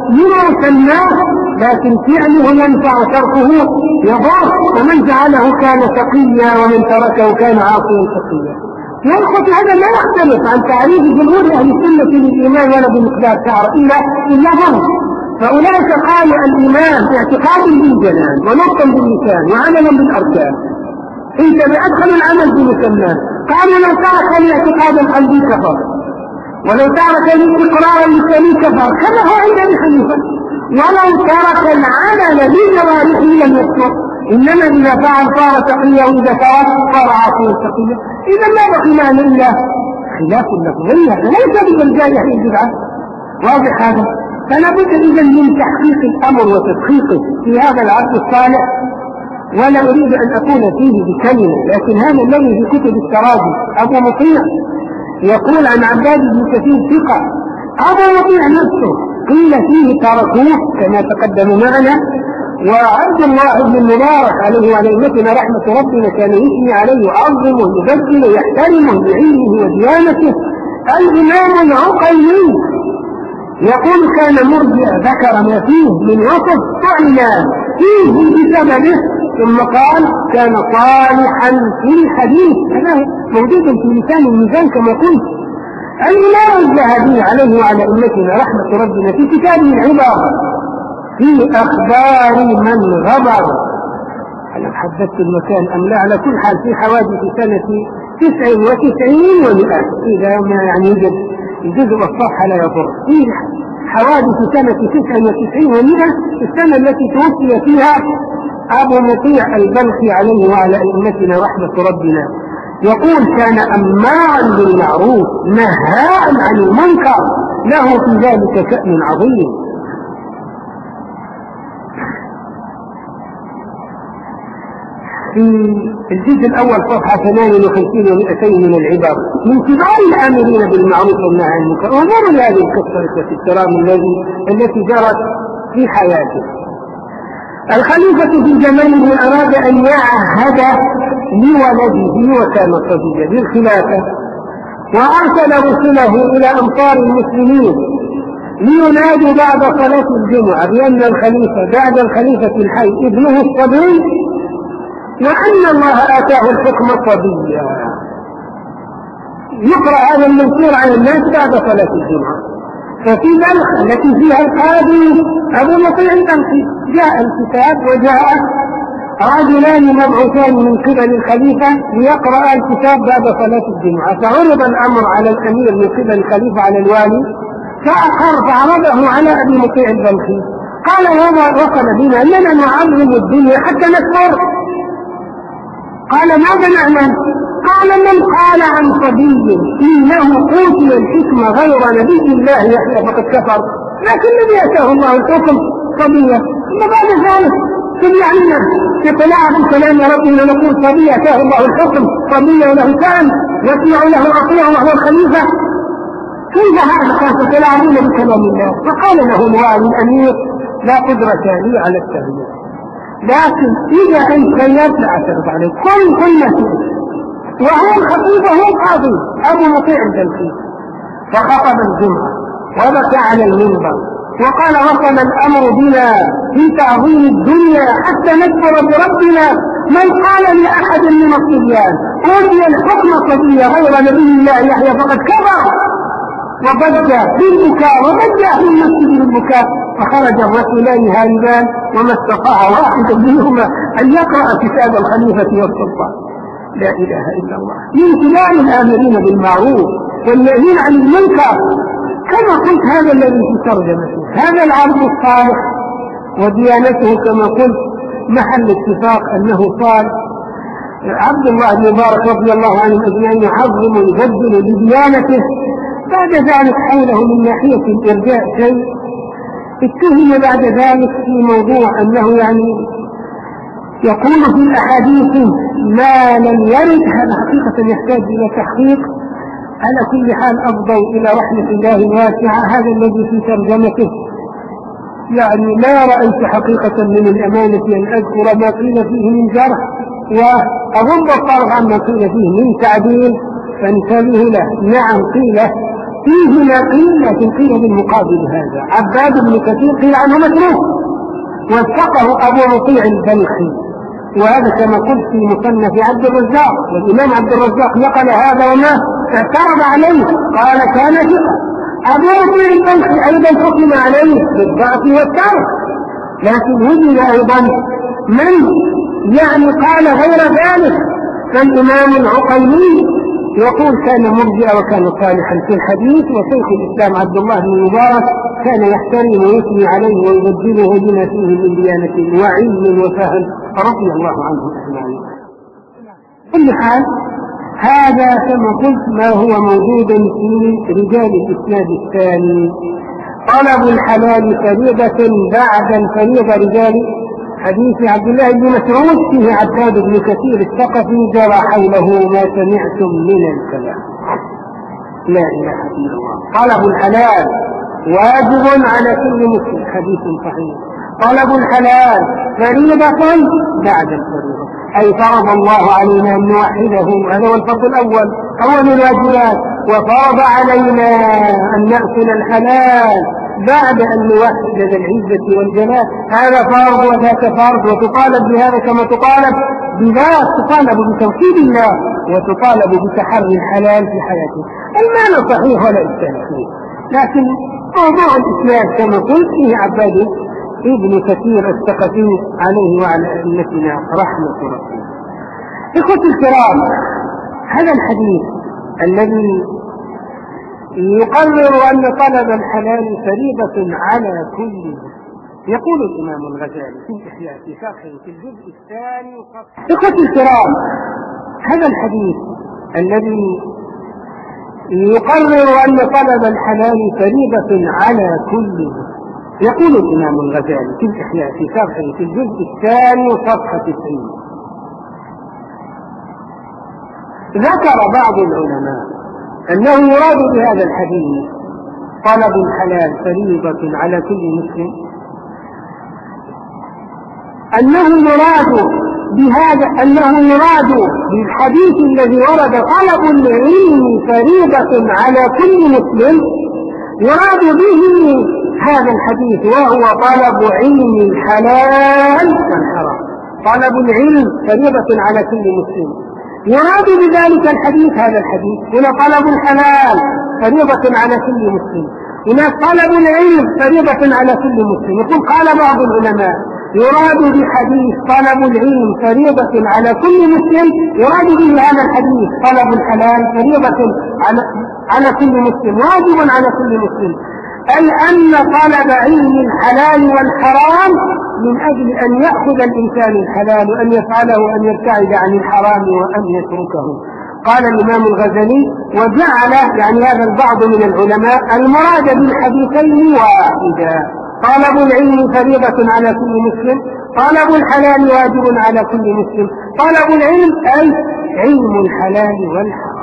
Speaker 1: يسماه، لكن فعله ينفع تركه يضر، ومن جعله كان تقيا ومن تركه كان عاصيا تقيا. يا إخوتي هذا لا يختلف عن تعريف جمهور أهل السنة للإيمان ولا بمقدار شعر إلا إلا ظن. فأولئك قالوا الإيمان اعتقاد بالجنان ونطق باللسان وعملا بالأركان، انت بأدخل العمل بمسماه. قالوا لو ترك الاعتقاد القلبي كفر، ولو ترك الإقرار اللساني كفر كما هو عند أبي حنيفة، ولو ترك العمل بالجوارح لم يكفر، إنما إذا فعل صار تقيا وإذا ترك صار عاصيا تقيا. إذا ما بقي معنى إلا خلاف لفظي، هذا ليس بالجاي في البدعة. واضح هذا؟ فلا بد إذا من تحقيق الأمر وتدقيقه في هذا العبد الصالح، ولا أريد أن أقول فيه بكلمة، لكن هذا الذي في كتب التراجم. أبو مطيع يقول عن عباد بن كثير ثقة، أبو مطيع نفسه قيل فيه تركوه كما تقدم معنا. وعبد الله بن المبارك عليه وعلى أئمتنا رحمة ربنا كان يثني عليه ويعظمه ويبجله ويحترمه بعلمه وديانته. الإمام العقيلي يقول كان مرجئا، ذكر ما فيه من وصف طعنا فيه بسببه، ثم قال كان صالحا في الحديث. هذا موجود في لسان الميزان كما قلت. الإمام الذهبي عليه وعلى أئمتنا رحمة ربنا في كتابه العبارة في أخبار من غبر، أنا حددت المكان أم لا، على كل حال في حوادث سنة تسع وتسعين ومئة، إذا ما يعني يوجد الجزء والصفحة لا يضر، في حوادث سنة تسع وتسعين ومئة، السنة التي توفي فيها أبو مطيع البلخي عليه وعلى أئمتنا رحمة ربنا. يقول كان أمارا بالمعروف نهاء عن المنكر، له في ذلك شأن عظيم. في الجزء الأول صفحة ثمانية وخمسين ومئتين من العبر من كبار الآمرين بالمعروف والنهي عن المنكر. وانظروا لهذه القصة الكرام الذي التي جرت في حياته. الخليفة في زمانه أراد أن يعهد لولده وكان صبيا بالخلافة، وأرسل رسله إلى أمصار المسلمين لينادوا بعد صلاة الجمعة بأن الخليفة بعد الخليفة الحي ابنه الصبي، وأن الله آتاه الحكم صبيا. يقرأ هذا المنكر على الناس بعد صلاة الجمعة. ففي بلخ التي فيها القاضي أبو مطيع البلخي جاء الكتاب، وجاء رجلان مبعوثان من قبل الخليفة ليقرأ الكتاب بعد صلاة الجمعة. فعرض الأمر على الأمير من قبل الخليفة على الوالي، فأخر فعرضه على أبي مطيع البلخي. قال هذا وصل بنا أننا نعظم الدنيا حتى نكفر. قال ماذا نعمل؟ قال من قال عن صبي إنه أوتي الحكمة غير نبي الله يحيى فقد كفر، لكن الذي أتاه الله الحكم صبيا. ثم بعد ذلك تبيعنا يتلاعب الكلام يا ربي لنقول صبي أتاه الله الحكم صبيا وله كان يطيع له أطيع وهو الخليفة. كيف هذا كان تتلاعبون بكلام الله؟ فقال له الوالي الأمير لا قدرة لي على التغيير، لكن إذا أنت خيرت لا أعترض عليك، كل كل ما تريد. وهو الخطيب وهو القاضي أبو مطيع البلخي. فخطب الجمعة وبكى على المنبر وقال وصل الأمر بنا في تعظيم الدنيا حتى نكفر بربنا. من قال لأحد من الصبيان أوتي الحكم صبيا غير نبي الله يحيى فقد كفر، وضج بالبكاء وضج في المسجد بالبكاء. فخرج الرجلان هاربان وما استطاع واحد منهما أن يقرأ كتاب الخليفة والسلطان. لا إله إلا الله. من كبار الآمرين بالمعروف والنهين عن المنكر. كما قلت هذا الذي في ترجمته، هذا العبد الصالح وديانته كما قلت محل اتفاق أنه صار عبد الله المبارك رضي الله عنه أجمعين يعظم ويبدل بديانته. بعد ذلك حوله من ناحية الإرجاء شيء، اتهم بعد ذلك في موضوع أنه يعني يقول في الأحاديث ما لم يرد. هذا حقيقة يحتاج إلى تحقيق. على كل حال أفضل إلى رحمة الله الواسعة هذا الذي في ترجمته. يعني لا رأيت حقيقة من الأمانة أن أذكر ما قيل فيه من جرح، وأغض الطرف عما قيل فيه من تعديل، فانتبه له. نعم قيل فيه ما قيل، لكن قيل بالمقابل هذا. عباد بن كثير قيل عنه متروك، وثقه أبو مطيع البلخي، وهذا كما قلت في مصنف عبد الرزاق، والإمام عبد الرزاق نقل هذا وما اعترض عليه قال كان ثقة. أبو مطيع البلخي أيضا حكم عليه بالضعف والترك، لكن وجد أيضا من يعني قال غير ذلك. فالإمام العقيلي يقول كان مرجئا وكان صالحا في الحديث، وشيخ الإسلام عبد الله بن مبارك كان يحترم ويثني عليه ويبدله بما فيه من ديانة وعلم وفهم رضي الله عنه أجمعين. كل حال هذا كما قلت ما هو موجود في رجال الإسناد الثاني. طلب الحلال فريضة بعد الفريضة. رجال حديث عبد الله بن مسعود فيه عباد بن كثير الثقفي جرى حوله ما سمعتم من الكلام. لا إله إلا الله. طلب الحلال واجب على كل مسلم، حديث صحيح. طلب الحلال فريضة بعد الفريضة، أي فرض الله علينا أن نوحده، هذا هو الفرض الأول أول الواجبات. وفرض علينا أن نأكل الحلال بعد أن نوحد ذا العزة والجلال. هذا فرض وذاك فرض، وتطالب بهذا كما تطالب بذاك، تطالب بتوحيد الله وتطالب بتحري الحلال في حياته. المال صحيح ولا إشكال فيه، لكن موضوع الإسلام كما قلت فيه عباد ابن كثير الثقفي عليه وعلى أئمتنا رحمة ربنا. إخوتي الكرام، هذا الحديث الذي يقرر أن طلب الحلال فريضة على كل، يقول الإمام الغزالي في إحياء في شرحه في الجزء الثاني. إخوتي الكرام، هذا الحديث الذي يقرر أن طلب الحلال فريضة على كل، يقول الإمام الغزالي في الإحياء في شرحه في الجزء الثاني صفحة تسعين: ذكر بعض العلماء أنه يراد بهذا الحديث طلب الحلال فريضة على كل مسلم، أنه يراد بهذا أنه يراد بالحديث الذي ورد طلب العلم فريضة على كل مسلم، يراد به هذا الحديث وهو طلب علم الحلال والحرام. طلب العلم فريضة على كل مسلم، يراد بذلك الحديث هذا الحديث. هنا طلب الحلال فريضة على كل مسلم، هناك طلب العلم فريضة على كل مسلم. يقول قال بعض العلماء يراد بحديث طلب العلم فريضة على كل مسلم، يراد به هذا الحديث طلب الحلال فريضة على على كل مسلم، واجب على كل مسلم، أي أن طلب علم الحلال والحرام من أجل أن يأخذ الإنسان الحلال وأن يفعله وأن يبتعد عن الحرام وأن يتركه. قال الإمام الغزالي وجعل يعني هذا البعض من العلماء المراد بالحديثين واحدا، طلب العلم فريضة على كل مسلم، طلب الحلال واجب على كل مسلم. طلب العلم أي علم الحلال والحرام.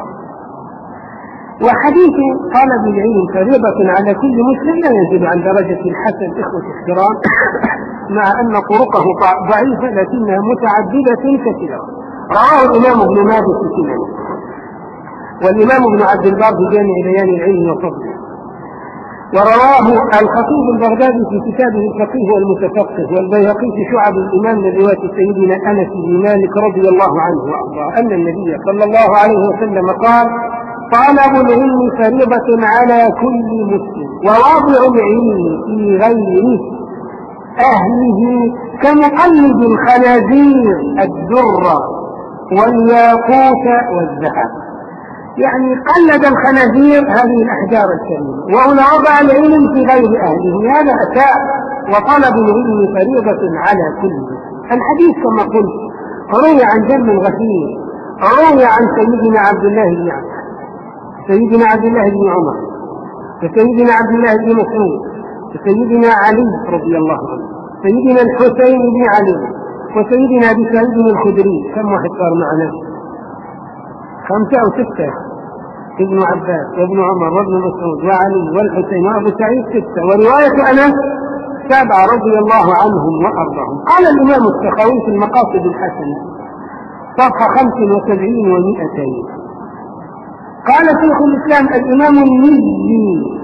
Speaker 1: وحديث طلب العلم فريضة على كل مسلم لا ينزل عن درجة الحسن إخوة الكرام، مع أن طرقه ضعيفة لكنها متعددة كثيرة. رواه الإمام ابن ماجه في سننه، والإمام ابن عبد البر في جامع بيان العلم وفضله، ورواه الخطيب البغدادي في كتابه الفقيه والمتفقه، والبيهقي في شعب الإيمان من رواية سيدنا أنس بن مالك رضي الله عنه وأرضاه أن النبي صلى الله عليه وسلم قال طلب العلم فريضة على كل مسلم، ووضع العلم في غير أهله كمقلد الخنازير الدر والياقوت والذهب. يعني قلد الخنازير هذه الأحجار الكريمة، وهنا وضع العلم في غير أهله، هذا أساء. وطلب العلم فريضة على كل مسلم. الحديث كما قلت روي عن جم غفير، روي عن سيدنا عبد الله بن عمر، سيدنا عبد الله بن عمر، وسيدنا عبد الله بن مسعود، وسيدنا علي رضي الله عنه، سيدنا الحسين بن علي، وسيدنا أبي سعيد الخدري. كم واحد صار معنا؟ خمسة أو ستة، ابن عباس وابن عمر وابن مسعود وعلي والحسين وأبو سعيد ستة، ورواية أنس سبعة رضي الله عنهم وأرضاهم. قال الإمام السخاوي في المقاصد الحسنة صفحة خمس وسبعين ومئتين، قال شيخ الإسلام الإمام المزي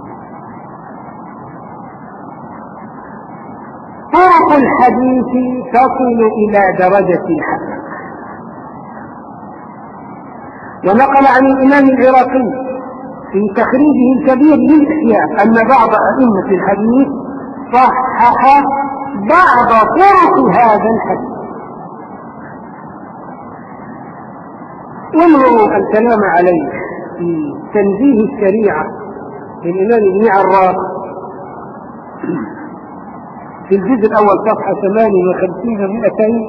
Speaker 1: طرق الحديث تصل إلى درجة الحسن. ونقل عن الإمام العراقي في تخريجه الكبير للإحياء أن بعض أئمة الحديث صحح بعض طرق هذا الحديث. انظروا الكلام عليه في تنزيه الشريعة للإمام ابن عراق في الجزء الأول صفحة ثمانية وخمسين ومئتين،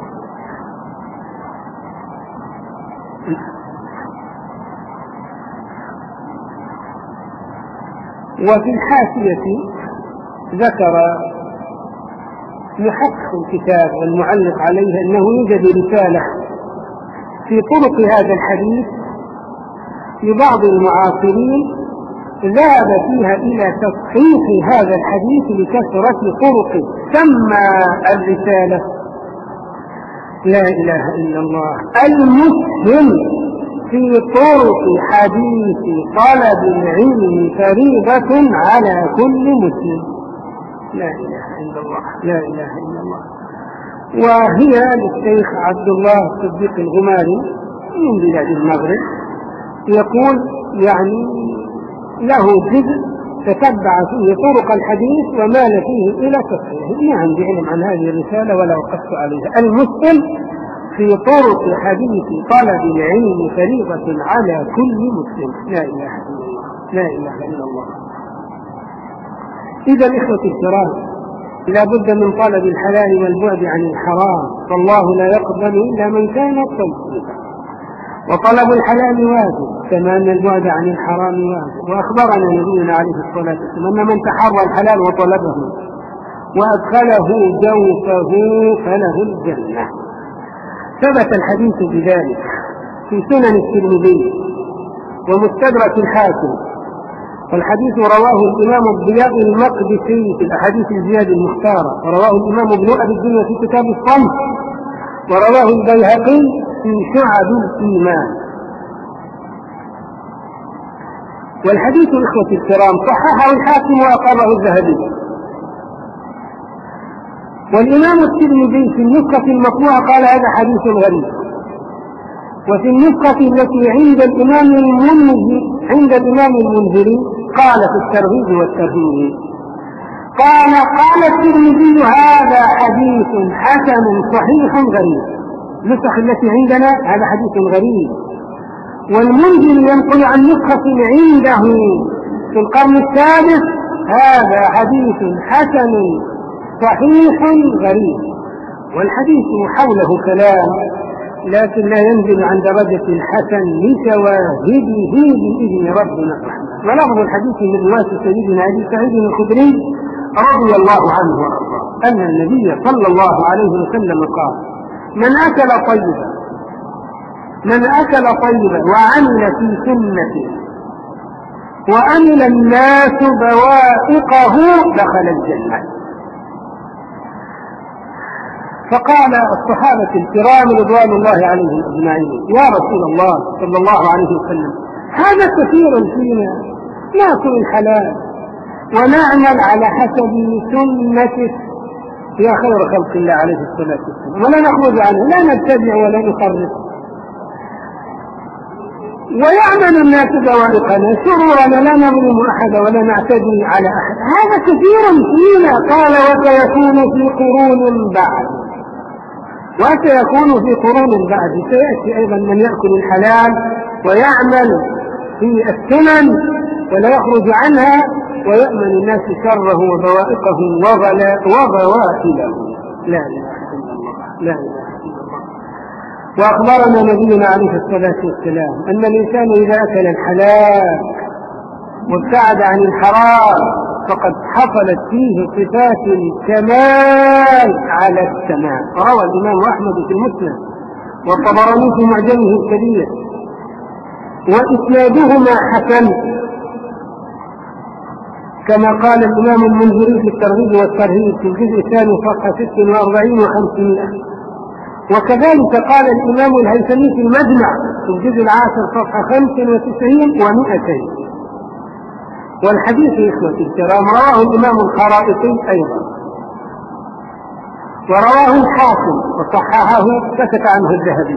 Speaker 1: وفي الحاشية ذكر محقق الكتاب والمعلق عليه أنه يوجد رسالة في طرق هذا الحديث لبعض المعاصرين ذهب فيها إلى تصحيح هذا الحديث لكثرة طرقه، سمى الرسالة لا إله إلا الله المسلم في طرق حديث طلب العلم فريضة على كل مسلم. لا إله إلا الله، لا إله إلا الله. وهي للشيخ عبد الله الصديق الغماري من بلاد المغرب، يقول يعني له جزء تتبع فيه طرق الحديث ومال فيه إلى تصحيحه. ما عندي علم عن هذه الرسالة ولا وقفت عليها. المسلم في طرق حديث طلب العلم فريضة على كل مسلم. لا إله إلا الله، لا إله إلا الله. إذا الإخوة الكرام لا بد من طلب الحلال والبعد عن الحرام، فالله لا يقبل إلا من كان طيبا. وطلب الحلال واجب كما أن البعد عن الحرام واجب. وأخبرنا نبينا عليه الصلاة والسلام أن من تحرى الحلال وطلبه وأدخله جوفه فله الجنة. ثبت الحديث بذلك في سنن الترمذي ومستدرك الحاكم. والحديث رواه الإمام الضياء المقدسي في الأحاديث الزياد المختارة، ورواه الإمام ابن أبي الدنيا في كتاب الصمت، ورواه البيهقي في شعب الإيمان. والحديث إخوة الكرام صححه الحاكم وأقره الذهبي. والإمام الترمذي في النسخة المطبوعة قال هذا حديث غريب. وفي النسخة التي عند الإمام المنذري عند الإمام المنذري قال في الترغيب والترهيب قال قال الترمذي هذا حديث حسن صحيح غريب. النسخ التي عندنا هذا حديث غريب. والمنذري ينقل عن نسخة عنده في القرن السادس هذا حديث حسن صحيح غريب. والحديث حوله كلام لكن لا ينزل عن درجة الحسن لشواهده بإذن ربنا الرحمن. ولفظ الحديث من رواية سيدنا أبي سعيد الخدري رضي الله عنه وأرضاه أن النبي صلى الله عليه وسلم قال من أكل طيبا من أكل طيبا وعمل في سنته وأمل الناس بوائقه دخل الجنة. فقال الصحابة الكرام رضوان الله عليهم أجمعين يا رسول الله صلى الله عليه وسلم هذا كثير فينا ناكل الحلال ونعمل على حسب سنته يا خير خلق الله عليه الصلاة والسلام ولا نخرج عنه لا نتبع ولا نخرج ويعمل الناس بوائقنا شرورنا لا نظلم أحد ولا نعتدي على أحد. هذا كثير فينا. قال وسيكون في قرون بعد وسيكون في قرون بعد سيأتي أيضا من يأكل الحلال ويعمل في السنن ولا يخرج عنها ويأمن الناس شره وبوائقه وغوائله. لا إله إلا الله لا إله إلا الله. وأخبرنا نبينا عليه الصلاة والسلام أن الإنسان إذا أكل الحلال وابتعد عن الحرام فقد حصلت فيه صفات الكمال على التمام. روى الإمام أحمد في المسند والطبراني في معجمه الكبير وإسنادهما حسن كما قال الإمام المنذري في الترغيب والترهيب في الجزء الثاني صفحة ست وأربعين وخمسمائة. وكذلك قال الإمام الهيثمي في المجمع في الجزء العاشر صفحة خمس وتسعين ومئتين. والحديث إخوة الكرام رواه الإمام الخرائطي أيضا ورواه الحاكم وصححه سكت عنه الذهبي.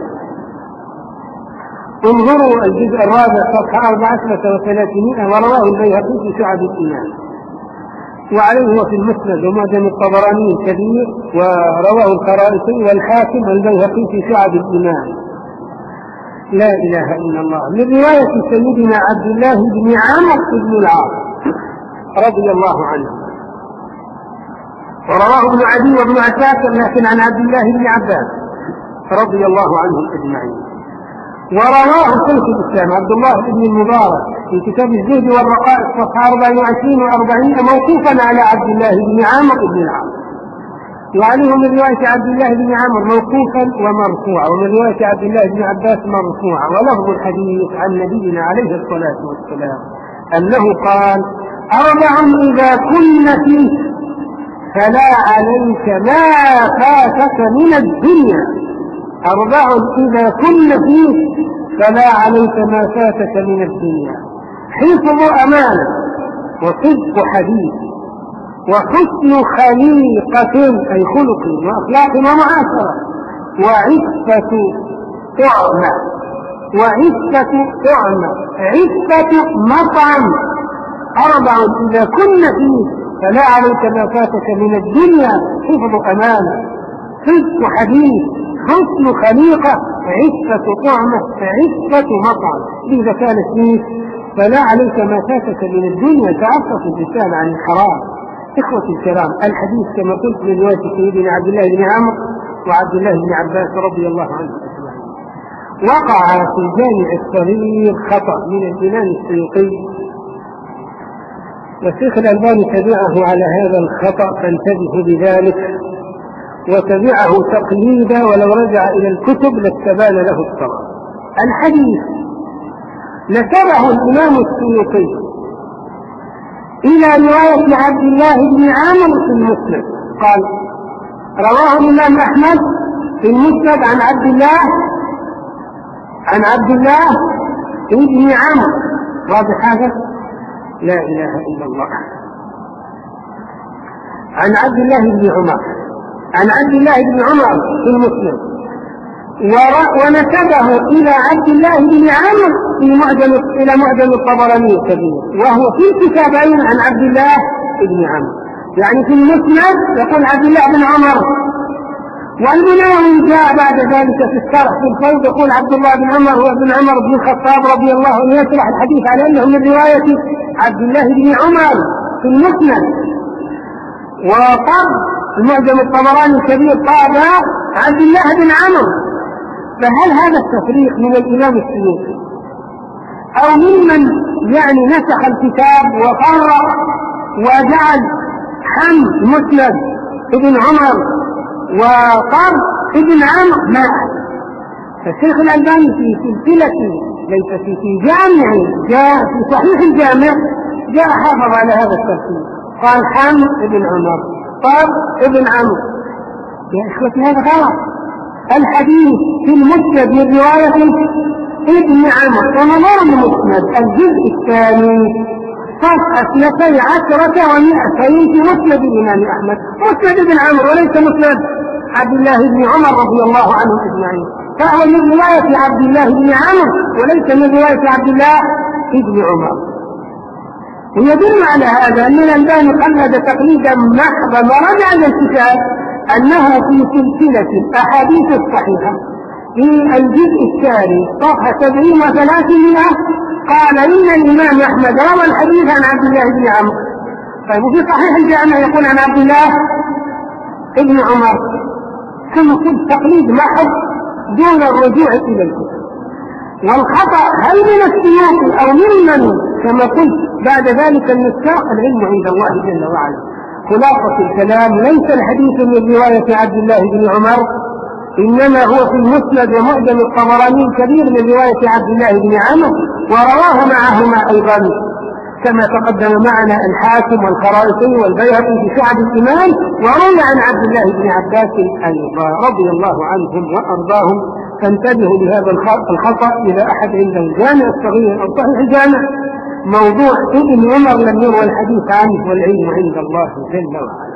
Speaker 1: انظروا الجزء الرابع صفحة أربعة وثلاثمائة ورواه البيهقي في شعب الإيمان وعليه وفي المسند ومعجم الطبراني الكبير ورواه الخرائطي والحاكم والبيهقي في شعب الإيمان. لا إله إلا الله. من رواية سيدنا عبد الله بن عمرو بن العاص رضي الله عنه ورواه ابن عدي وابن عباس لكن عن عبد الله بن عباس رضي الله عنهم أجمعين. ورواه شيخ الإسلام عبد الله بن المبارك في كتاب الزهد والرقائق صفحة أربع وعشرين وأربعين موقوفا على عبد الله بن عمرو بن العاص وعليه من رواية عبد الله بن عمرو موقوفا ومرفوعا ومن رواية عبد الله بن عباس مرفوعا. ولفظ الحديث عن نبينا عليه الصلاة والسلام أنه قال أربع إذا كن فيك فلا عليك ما فاتك من الدنيا أربع إذا كن فيك فلا عليك ما فاتك من الدنيا حفظ أمانة وصدق حديث وحسن خليقة أي خلق وأخلاق ومعاشرة وعفة طعمة وعفة طعمة عفة مطعم. أربع إذا كن فيه فلا عليك ما فاتك من الدنيا حفظ أمانة صدق حديث حسن خليقة عفة طعمة عفة مطعم. إذا كانت فيه فلا عليك ما فاتك من الدنيا تعفف اللسان عن الحرام. إخوتي الكرام الحديث كما قلت من رواية سيدنا عبد الله بن عمرو وعبد الله بن عباس رضي الله عنه أجمعين. وقع في الجامع الصغير خطأ من الإمام السيوطي والشيخ الألباني تبعه على هذا الخطأ فانتبهوا بذلك وتبعه تقليدا ولو رجع إلى الكتب لاستبان له الصواب. الحديث نسبه الإمام السيوطي إلى رواية عبد الله بن عامر في المسند، قال رواه الإمام أحمد في المسند عن عبد الله عن عبد الله بن عامر. واضح هذا؟ لا إله إلا الله. عن عبد الله بن عمر عن عبد الله بن عمر في المسند، ونسبه إلى عبد الله بن عامر في معجم إلى معجم الطبراني الكبير، وهو في كتابين عن عبد الله بن عامر. يعني في المسند يقول عبد الله بن عمر، والمناوي جاء بعد ذلك في الشرح في الفوز يقول عبد الله بن عمر هو ابن عمر بن الخطاب رضي الله عنه، يشرح الحديث على أنه من رواية عبد الله بن عمر في المسند. وقد المعجم الطبراني الكبير قال عبد الله بن عمر. فهل هذا التفريق من الإمام السيوطي أو ممن يعني نسخ الكتاب وفرق وجعل حمد مسند ابن عمر وقرض ابن عمر؟ ما فالشيخ الألباني في سلسلة ليس في في جامع جاء في صحيح الجامع جاء حافظ على هذا الترتيب، قال حمد ابن عمر قرض ابن عمر. يا إخوتي هذا غلط. الحديث في المسند من رواية ابن عمر ونظر المسند الجزء الثاني صفحة اثنتي عشرة ومئتين في مسند الإمام أحمد، مسند ابن عمر وليس مسند عبد الله بن عمر رضي الله عنه أجمعين، فهو من رواية عبد الله بن عمر وليس من رواية عبد الله بن عمر. ويدل على هذا أن الألباني قلد تقليدا محضا ورجع إلى الكتاب أنه في سلسلة الأحاديث الصحيحة في الجزء الثاني صفحة سبعين وثلاثمائة قال إن الإمام أحمد روى الحديث عن عبد الله بن عمر. طيب وفي صحيح الجامع يقول عن عبد الله بن عمر، كما قلت تقليد محض دون الرجوع إلى الكتاب. والخطأ هل من السيوطي أو ممن كما قلت بعد ذلك النساق؟ العلم عند الله جل وعلا. خلاصة الكلام ليس الحديث من رواية عبد الله بن عمر، إنما هو في المسند ومعجم الطبراني الكبير من رواية عبد الله بن عمر، ورواه معهما أيضا كما تقدم معنا الحاكم والخرائطي والبيهقي في شعب الإيمان، وروي عن عبد الله بن عباس أيضا رضي الله عنهم وأرضاهم. فانتبهوا لهذا الخطأ إذا أحد عنده الجامع الصغير أو صحيح الجامع موضوع ابن عمر لم يروى الحديث عنه، والعلم عند الله جل وعلا.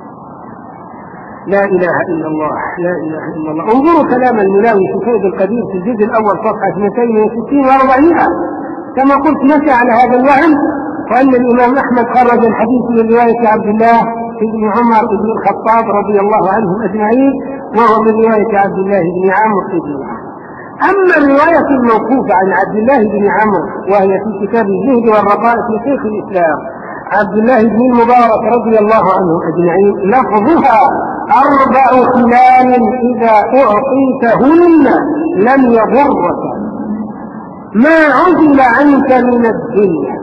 Speaker 1: لا إله إلا الله لا إله إلا الله. انظروا كلام المناوي في فوز القدير في الجزء الأول صفحة اثنتين وستين وأربعمائة، كما قلت مشى على هذا الوهم، وأن الإمام أحمد خرج الحديث من رواية عبد الله بن عمر بن الخطاب رضي الله عنهم أجمعين، وهو من رواية عبد الله بن عمرو بن العاص. أما الرواية الموقوفة عن عبد الله بن عمرو وهي في كتاب الزهد والرقائق لشيخ الإسلام عبد الله بن المبارك رضي الله عنه أجمعين، لفظها أربع خلال إذا أعطيتهن لم يضرك ما عزل عنك من الدنيا: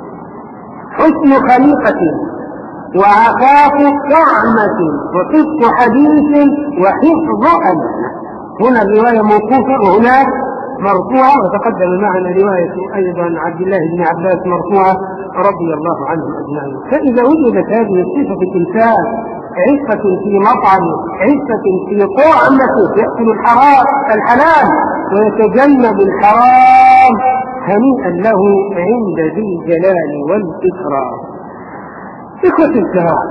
Speaker 1: حسن خليقة، وعفاف طعمة، وصدق حديث، وحفظ أمانة. هنا الرواية موقوفة وهناك مرفوعة، وتقدم معنا رواية أيضا عبد الله بن عباس مرفوعة رضي الله عنه أجمعين. فإذا وجدت هذه الصفة في الإنسان، عفة في مطعمه، عفة في طعمته، يأكل الحرام الحلال ويتجنب الحرام، هنيئا له عند ذي الجلال والإكرام. إخوة الكرام،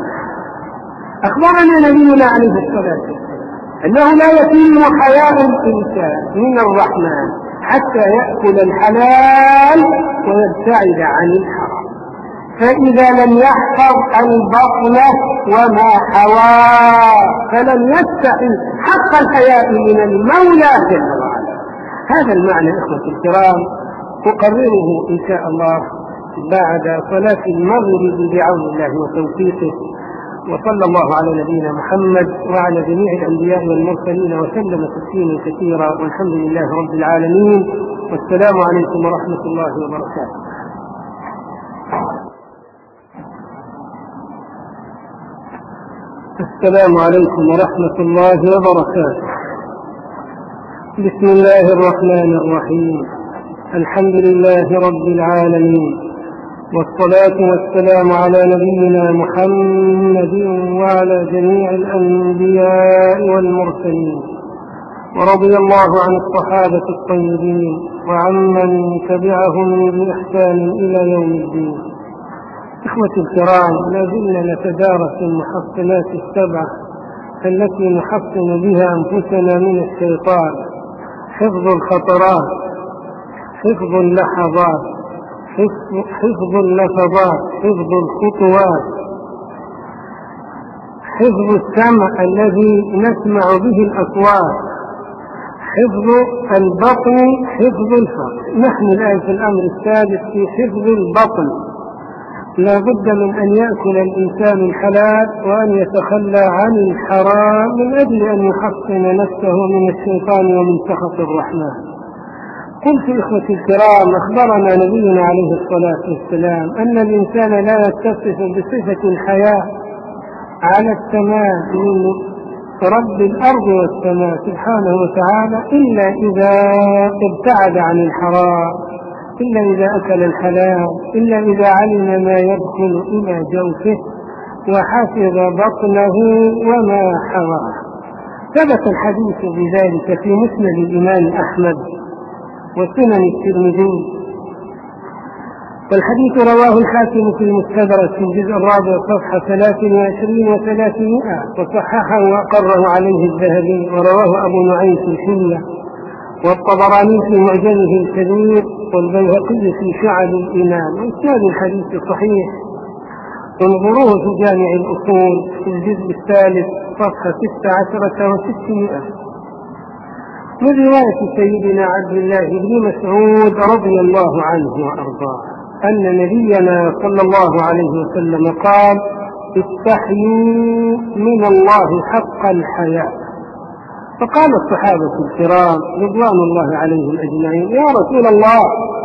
Speaker 1: أخبرنا نبينا عليه الصلاة والسلام أنه لا يتم حياء الإنسان من الرحمن حتى يأكل الحلال ويبتعد عن الحرام، فإذا لم يحفظ البطن وما حواه فلم يستحي حق الحياء من المولى جل وعلا. هذا المعنى إخوة الكرام أقرره إن شاء الله بعد صلاة المغرب بعون الله وتوفيقه، وصلى الله على نبينا محمد وعلى جميع الأنبياء والمرسلين وسلم تسليما كثيرا، والحمد لله رب العالمين، والسلام عليكم ورحمة الله وبركاته. السلام عليكم ورحمة الله وبركاته. بسم الله الرحمن الرحيم. الحمد لله رب العالمين، والصلاة والسلام على نبينا محمد وعلى جميع الأنبياء والمرسلين، ورضي الله عن الصحابة الطيبين وعمن تبعهم بإحسان إلى يوم الدين. إخوتي الكرام، لا زلنا نتدارس المحصنات السبعة التي نحصن بها أنفسنا من الشيطان: حفظ الخطرات، حفظ اللحظات، حفظ اللفظات، حفظ الخطوات، حفظ السمع الذي نسمع به الأصوات، حفظ البطن، حفظ الفرج. نحن الآن في الأمر السادس في حفظ البطن. لا بد من أن يأكل الإنسان الحلال وأن يتخلى عن الحرام من أجل أن يحصن نفسه من الشيطان ومن سخط الرحمن. قلت إخوتي الكرام، أخبرنا نبينا عليه الصلاة والسلام أن الإنسان لا يتصف بصفة الحياة على السماء من رب الأرض والسماء سبحانه وتعالى إلا إذا ابتعد عن الحرام، إلا إذا أكل الحلال، إلا إذا علم ما يدخل إلى جوفه وحفظ بطنه وما حواه. ثبت الحديث بذلك في مسند الإمام أحمد وسنن الترمذي، والحديث رواه الحاكم في المستدرك في الجزء الرابع صفحة ثلاث وعشرين وثلاثمائة، وصححه وأقره عليه الذهبي، ورواه أبو نعيم في الحلية، والطبراني في معجمه الكبير، والبيهقي في شعب الإيمان، وإسناد الحديث صحيح. انظروه في جامع الأصول في الجزء الثالث صفحة ستة عشرة وستمائة، من رواية سيدنا عبد الله بن مسعود رضي الله عنه وأرضاه أن نبينا صلى الله عليه وسلم قال: استحيوا من الله حق الحياء. فقال الصحابة الكرام رضوان الله عليهم أجمعين: يا رسول الله،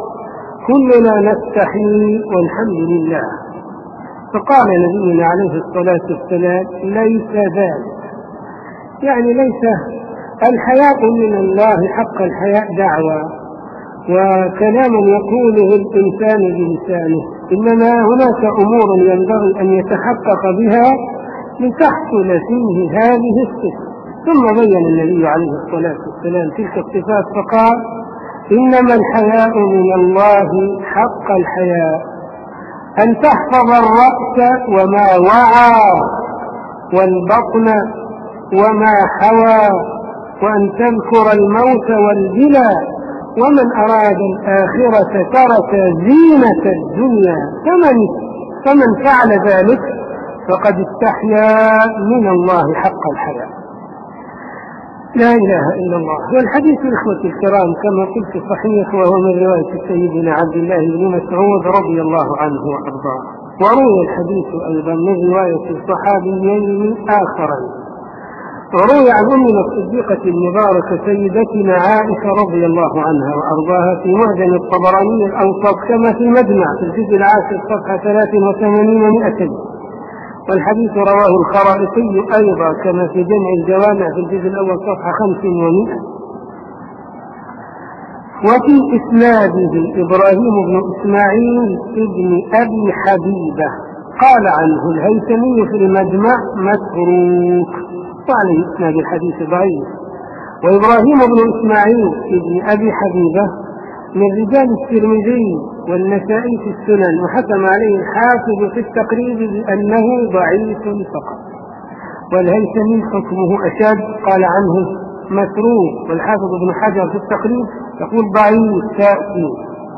Speaker 1: كلنا نستحي والحمد لله. فقال نبينا عليه الصلاة والسلام: ليس ذلك، يعني ليس الحياء من الله حق الحياء دعوة وكلام يقوله الإنسان بلسانه، إنما هناك أمور ينبغي أن يتحقق بها لتحصل فيه هذه الصفة. ثم بين النبي عليه الصلاة والسلام تلك الصفات فقال: إنما الحياء من الله حق الحياء أن تحفظ الرأس وما وعى، والبطن وما حوى، وأن تذكر الموت والبلى، ومن أراد الآخرة ترك زينة الدنيا، فمن, فمن فعل ذلك فقد استحيا من الله حق الحياء. لا إله إلا الله. والحديث الإخوة الكرام كما قلت صحيح، وهو من رواية سيدنا عبد الله بن مسعود رضي الله عنه وأرضاه. وروي الحديث أيضا من رواية صحابيين آخرين، وروي عن أمنا الصديقة المباركة سيدتنا عائشة رضي الله عنها وأرضاها في معجم الطبراني الأوسط، كما في المجمع في الجزء العاشر صفحة ثلاث وثمانين ومائتين. والحديث رواه الخرائطي أيضا كما في جمع الجوامع في الجزء الأول صفحة خمس ومائة. وفي إسناده إبراهيم بن إسماعيل ابن أبي حبيبة، قال عنه الهيثمي في المجمع: متروك، وعليه إسناد الحديث ضعيف. وإبراهيم بن إسماعيل ابن أبي حبيبة من رجال الترمذي والنسائي في السنن، وحكم عليه الحافظ في التقريب بأنه ضعيف فقط. والهيثمي حكمه أشد، قال عنه متروك، والحافظ ابن حجر في التقريب يقول ضعيف تأثير.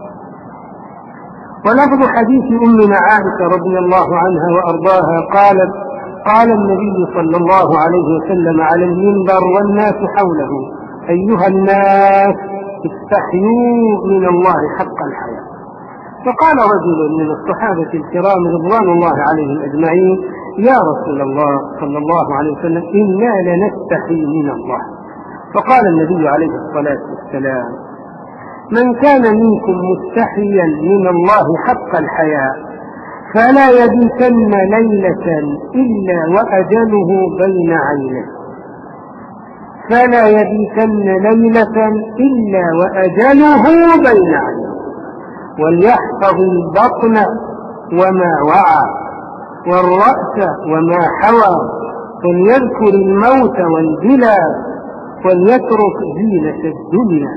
Speaker 1: ولفظ حديث أمنا عائشة رضي الله عنها وأرضاها قالت: قال النبي صلى الله عليه وسلم على المنبر والناس حوله: أيها الناس، استحيوا من الله حق الحياء. فقال رجل من الصحابة الكرام رضوان الله عليهم أجمعين: يا رسول الله صلى الله عليه وسلم، إنا لنستحي من الله. فقال النبي عليه الصلاة والسلام: من كان منكم مستحيا من الله حق الحياء فلا يبيتن ليلة إلا وأجله بين عينه. فلا يبيتن ليلة إلا وأجله بين عينيه، وليحفظ البطن وما وعى والرأس وما حوى، وليذكر الموت والبلى، وليترك زينة الدنيا.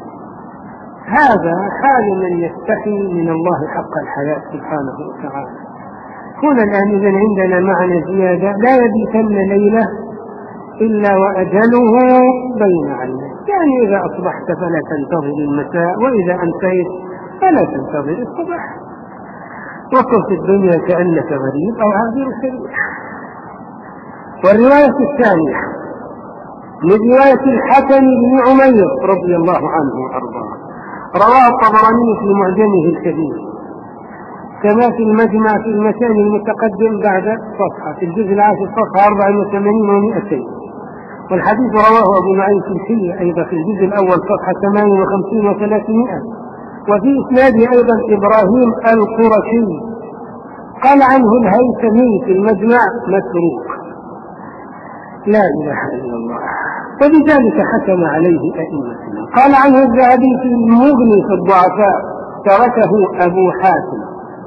Speaker 1: هذا حال من يستحي من الله حق الحياء سبحانه وتعالى. هنا الآن إذن عندنا معنى زيادة: لا يبيتن ليلة إلا وأجله بين عينيه، يعني إذا أصبحت فلا تنتظر المساء، وإذا أمسيت فلا تنتظر الصباح، وكن في الدنيا كأنك غريب أو عابر سبيل. والرواية الثانية من رواية الحسن بن عمير رضي الله عنه وأرضاه، رواه الطبراني في معجمه الكبير، كما في المجمع في المكان المتقدم بعد صفحة في الجزء العاشر صفحة أربعة وثمانين ومئتين. والحديث رواه أبو نعيم في الحلية أيضا في الجزء الأول صفحة ثمانية وخمسين وثلاثمائة. وفي إسناده أيضا إبراهيم القرشي، قال عنه الهيثمي في المجمع متروك. لا إله إلا الله. وبذلك حكم عليه أئمتنا. قال عنه الذهبي في المغني في الضعفاء: تركه أبو حاتم.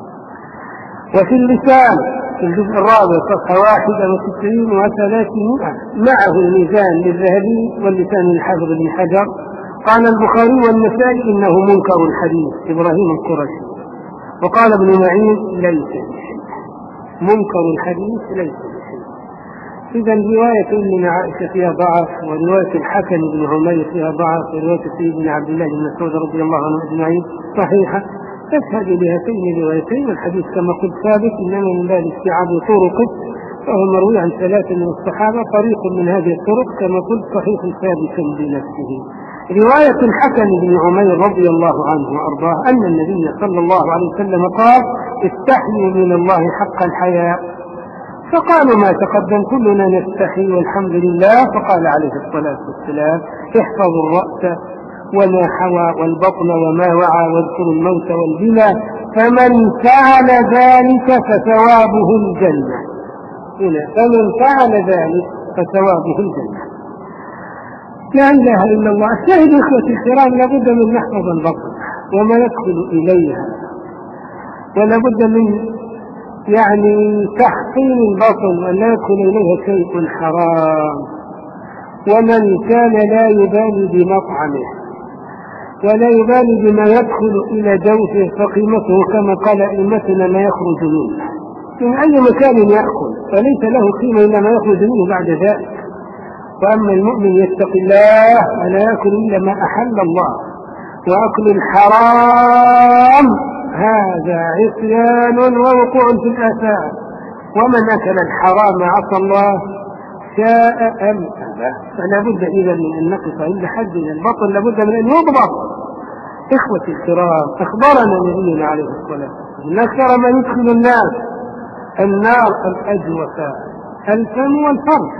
Speaker 1: وفي اللسان في الجزء الرابع صفحة واحدة وستين وثلاثمائة معه الميزان للذهبي واللسان للحافظ بن حجر. قال البخاري والنسائي إنه منكر الحديث إبراهيم القرشي. وقال ابن معين ليس بشيء، منكر الحديث ليس بشيء. إذا رواية من عائشة فيها ضعف، ورواية الحكم بن عمير فيها ضعف، ورواية سيدنا عبد الله بن مسعود رضي الله عنه أجمعين صحيحة تشهد بهاتين الروايتين. والحديث كما قلت ثابت، إنما من باب استيعاب طرقه، فهو مروي عن ثلاثة من الصحابة. طريق من هذه الطرق كما قلت صحيح ثابت بنفسه. رواية الحكم بن عمير رضي الله عنه وأرضاه أن النبي صلى الله عليه وسلم قال: استحيوا من الله حق الحياء. فقالوا: ما تقدم، كلنا نستحي والحمد لله. فقال عليه الصلاة والسلام: احفظوا الرأس وما حوى والبطن وما وعى، واذكروا الموت والبلى، فمن فعل ذلك فثوابه الجنة. هنا فمن فعل ذلك فثوابه الجنة. لا إله إلا الله. الشاهد إخوتي الكرام، لابد من نحفظ البطن وما يدخل إليها، ولابد من يعني تحصين البطن وأن لا يدخل إليها شيء حرام. ومن كان لا يبالي بمطعمه ولا يبالي بما يدخل إلى جوفه فقيمته كما قال أئمتنا ما يخرج منه. من أي مكان يأكل فليس له قيمة إلا ما يخرج منه بعد ذلك. وأما المؤمن يتقي الله ولا يأكل إلا ما أحل الله، وأكل الحرام هذا عصيان ووقوع في الآثام. ومن أكل الحرام عصى الله شاء أم أبى. فلا بد إذا من أن نقف عند حد البطن، لابد من أن يضبط. إخوتي الكرام، أخبرنا نبينا عليه الصلاة والسلام: أكثر ما يدخل الناس النار الأجوفاء، الفم والفرج.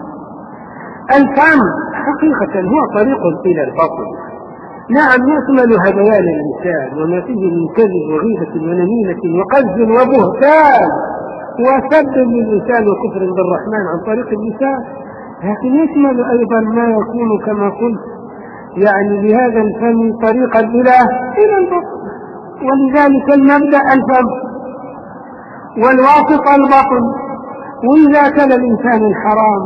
Speaker 1: الفم حقيقة هو طريق إلى البطن، نعم يشمل هذيان الإنسان وما فيه من كذب وغيبة ونميمة وقذف وبهتان وسب للإنسان وكفر بالرحمن عن طريق اللسان، لكن يشمل أيضا ما يكون كما قلت يعني بهذا الفم طريقا إلى إلى البطن. ولذلك المبدأ الفم والواسط البطن. وإذا كان الإنسان الحرام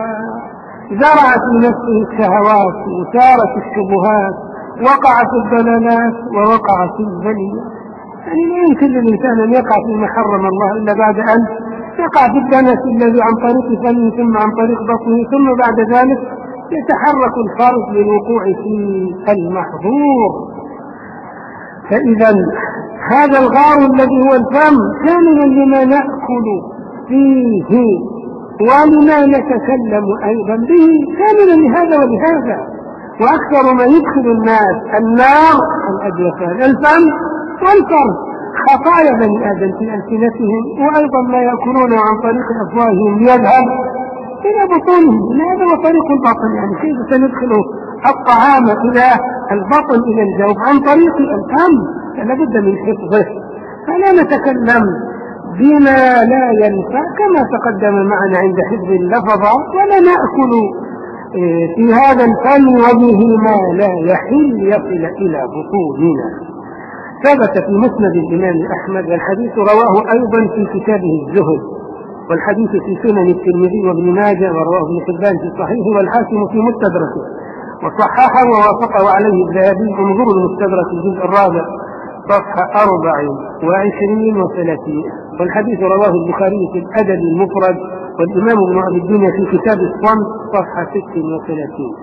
Speaker 1: وزرع في نفسه الشهوات وثارت الشبهات وقع في الضلالات ووقع في البلية، يعني لا يمكن للإنسان أن يقع فيما حرم الله إلا بعد أن يقع في الدنس الذي عن طريق فمه ثم عن طريق بطنه، ثم بعد ذلك يتحرك الفرد للوقوع في المحظور. فإذا هذا الغار الذي هو الفم كاملا لما نأكل فيه ولما نتكلم أيضا به، كاملا لهذا ولهذا. وأكثر ما يدخل الناس النار الأجوفان، الفم والفرج، خطايا بني آدم في ألسنتهم، وأيضا ما يأكلونه عن طريق أفواههم يذهب إلى بطونهم. هذا هو طريق البطن. يعني كيف سندخل الطعام إلى البطن إلى الجوف؟ عن طريق الفم، فلا بد من حفظه. فلا نتكلم بما لا ينفع كما تقدم معنا عند حفظ اللفظة، ولا نأكل في هذا الفم وبه ما لا يحل يصل إلى بطوننا. ثبت في مسند الإمام أحمد، والحديث رواه أيضا في كتابه الزهد، والحديث في سنن الترمذي وابن ماجه، ورواه ابن حبان في صحيحه، والحاكم في مستدركه، وصححه ووافقه عليه الذهبي. انظروا المستدرك الجزء الرابع صفحة أربع وعشرين وثلاثين. والحديث رواه البخاري في الأدب المفرد، والإمام ابن أبي الدنيا في كتاب الصمت صفحة ست وثلاثين.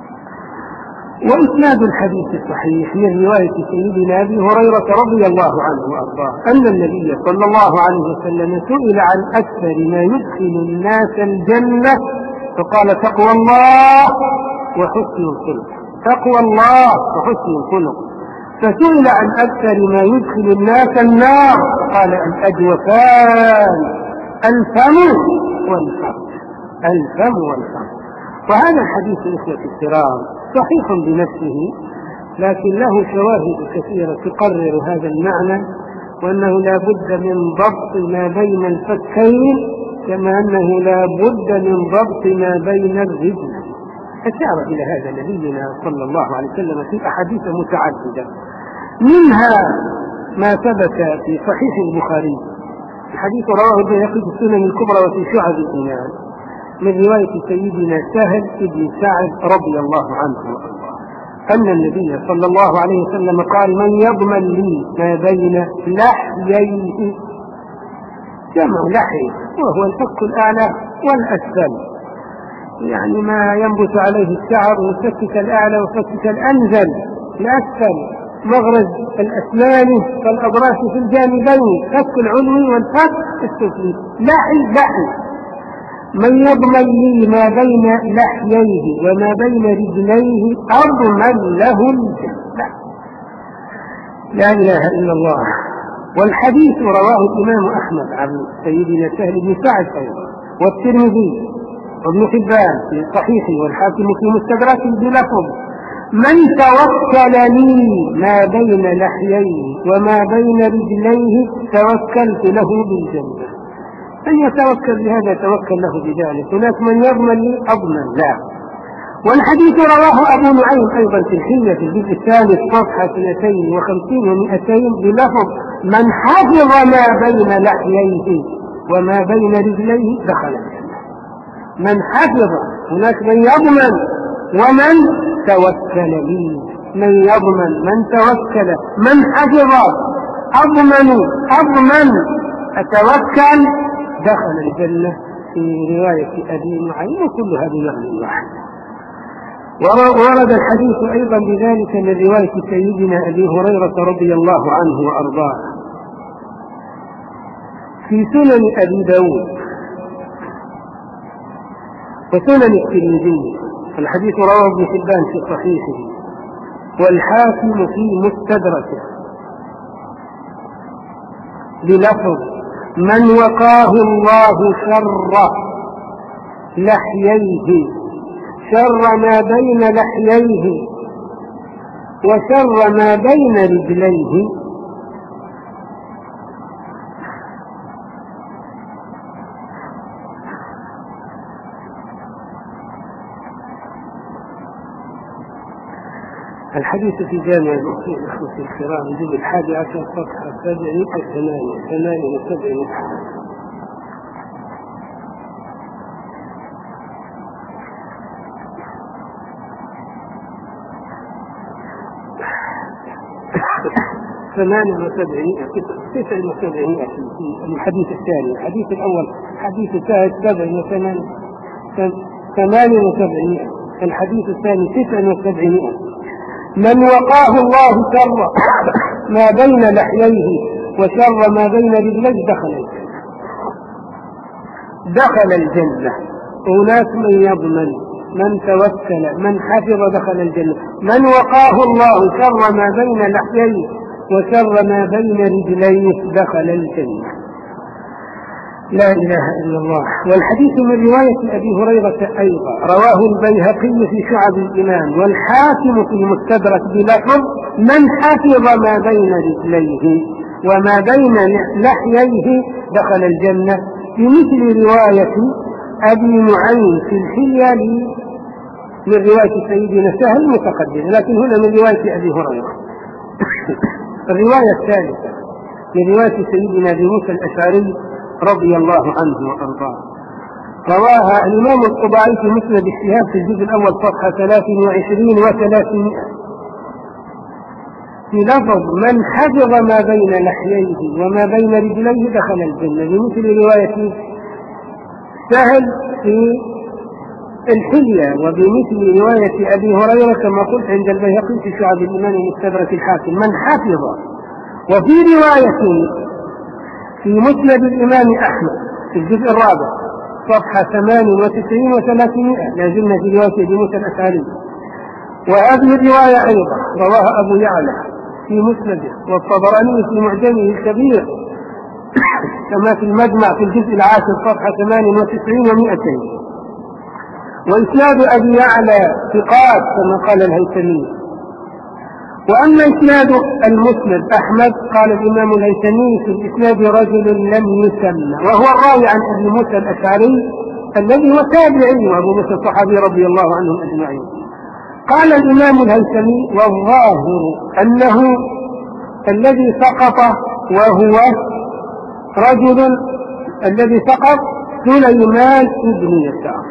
Speaker 1: وإسناد الحديث الصحيح من رواية سيدنا أبي هريرة رضي الله عنه وأرضاه أن النبي صلى الله عليه وسلم سئل عن أكثر ما يدخل الناس الجنة فقال: تقوى الله وحسن الخلق. تقوى الله وحسن الخلق. فسئل عن أكثر ما يدخل الناس النار قال: الأجوفان، الفم والفم، الفم والفم. وهذا الحديث إخوة الكرام صحيح بنفسه، لكن له شواهد كثيرة تقرر هذا المعنى، وأنه لا بد من ضبط ما بين الفكين، كما أنه لا بد من ضبط ما بين الرجلين. أشار إلى هذا نبينا صلى الله عليه وسلم في أحاديث متعددة، منها ما ثبت في صحيح البخاري، الحديث رواه البيهقي في السنن الكبرى وفي شعب الإيمان، من رواية سيدنا سهل بن سعد رضي الله عنه أن النبي صلى الله عليه وسلم قال: من يضمن لي ما بين لحييه، جمع لحي وهو الفك الأعلى والأسفل، يعني ما ينبت عليه الشعر، وفكك الأعلى وفكك الأنزل الأسفل، مغرز الأسنان كالأضراس في الجانبين، فك العلوي والفك السفلي، لحي لحي. من يضمن لي ما بين لحييه وما بين رجليه أضمن له الجنة. لا إله إلا الله. والحديث رواه الإمام أحمد عن سيدنا سهل بن سعد أيضا، والترمذي وابن حبان في صحيحه، والحاكم في مستدرك بلفظ: من توكل لي ما بين لحييه وما بين رجليه توكلت له بالجنة. أن يتوكل بهذا توكل له بذلك. هناك من يضمن لي أضمن لا. والحديث رواه أبو نعيم أيضا في الحلية في الجزء الثالث صفحة اثنتين وخمسين ومئتين بلفظ: من حفظ ما بين لحييه وما بين رجليه دخل الجنة. من حفظ، هناك من يضمن ومن توكل لي، من يضمن من توكل، من حفظ، أضمن أضمن أتوكل، دخل الجنة في رواية أبي نعيم، وكلها بمعنى واحد. ورد الحديث أيضا بذلك من رواية سيدنا أبي هريرة رضي الله عنه وأرضاه في سنن أبي داود وسنن الترمذي. الحديث رواه ابن حبان في صحيحه، والحاكم في مستدركه بلفظ: من وقاه الله شر لحييه، شر ما بين لحييه وشر ما بين رجليه الحديث في جامع الأصول إخوة الكرام الجزء الحادي عشر صفحة سبعمائة ثمانية ثمانية وسبعين. ثمانية وسبعين تسع وسبعين في الحديث الثاني. الحديث الأول حديث الثالث سبع وثمان ثمانية وسبعين، الحديث الثاني تسع وسبعين. من وقاه الله شر ما بين لحييه وشر ما بين رجليه دخل الجنة. دخل الجنة. هناك من يضمن، من توكل، من حفظ دخل الجنة. من وقاه الله شر ما بين لحييه وشر ما بين رجليه دخل الجنة. لا إله إلا الله. والحديث من رواية أبي هريرة أيضا رواه البيهقي في شعب الإيمان، والحاكم في المستدرك بلفظ: من حفظ ما بين رجليه وما بين لحييه دخل الجنة، بمثل رواية أبي نعيم في الحلية من رواية سيدنا سهل متقدم، لكن هنا من رواية أبي هريرة. الرواية الثالثة من رواية سيدنا أبي موسى الأشعري رضي الله عنه وأرضاه، رواها الإمام الطباعي في مسند الشهاب في الجزء الأول صفحة ثلاث وعشرين وثلاثمائة في لفظ: من حفظ ما بين لحييه وما بين رجليه دخل الجنة، بمثل رواية سهل في الحلية، وبمثل رواية أبي هريرة كما قلت عند البيهقي في شعب الإيمان المستدرك الحاكم من حفظ. وفي رواية في مسند الإمام أحمد في الجزء الرابع صفحة ثمان وتسعين وثلاثمائة، لازلنا في رواية أبي موسى الأشعري. وهذه الرواية أيضا رواها أبو يعلى في مسنده، والطبراني في معجمه الكبير كما في المجمع في الجزء العاشر صفحة ثمان وتسعين ومائتين. وإسناد أبي يعلى ثقات كما قال الهيثمي. وأما إسناد المسند أحمد قال الإمام الهيثمي في الإسناد رجل لم يسمى، وهو الراوي عن أبي موسى الأشعري الذي هو تابعي، وأبو موسى الصحابي رضي الله عنهم أجمعين. قال الإمام الهيثمي: والظاهر أنه الذي سقط وهو رجل الذي سقط سليمان بن يسار،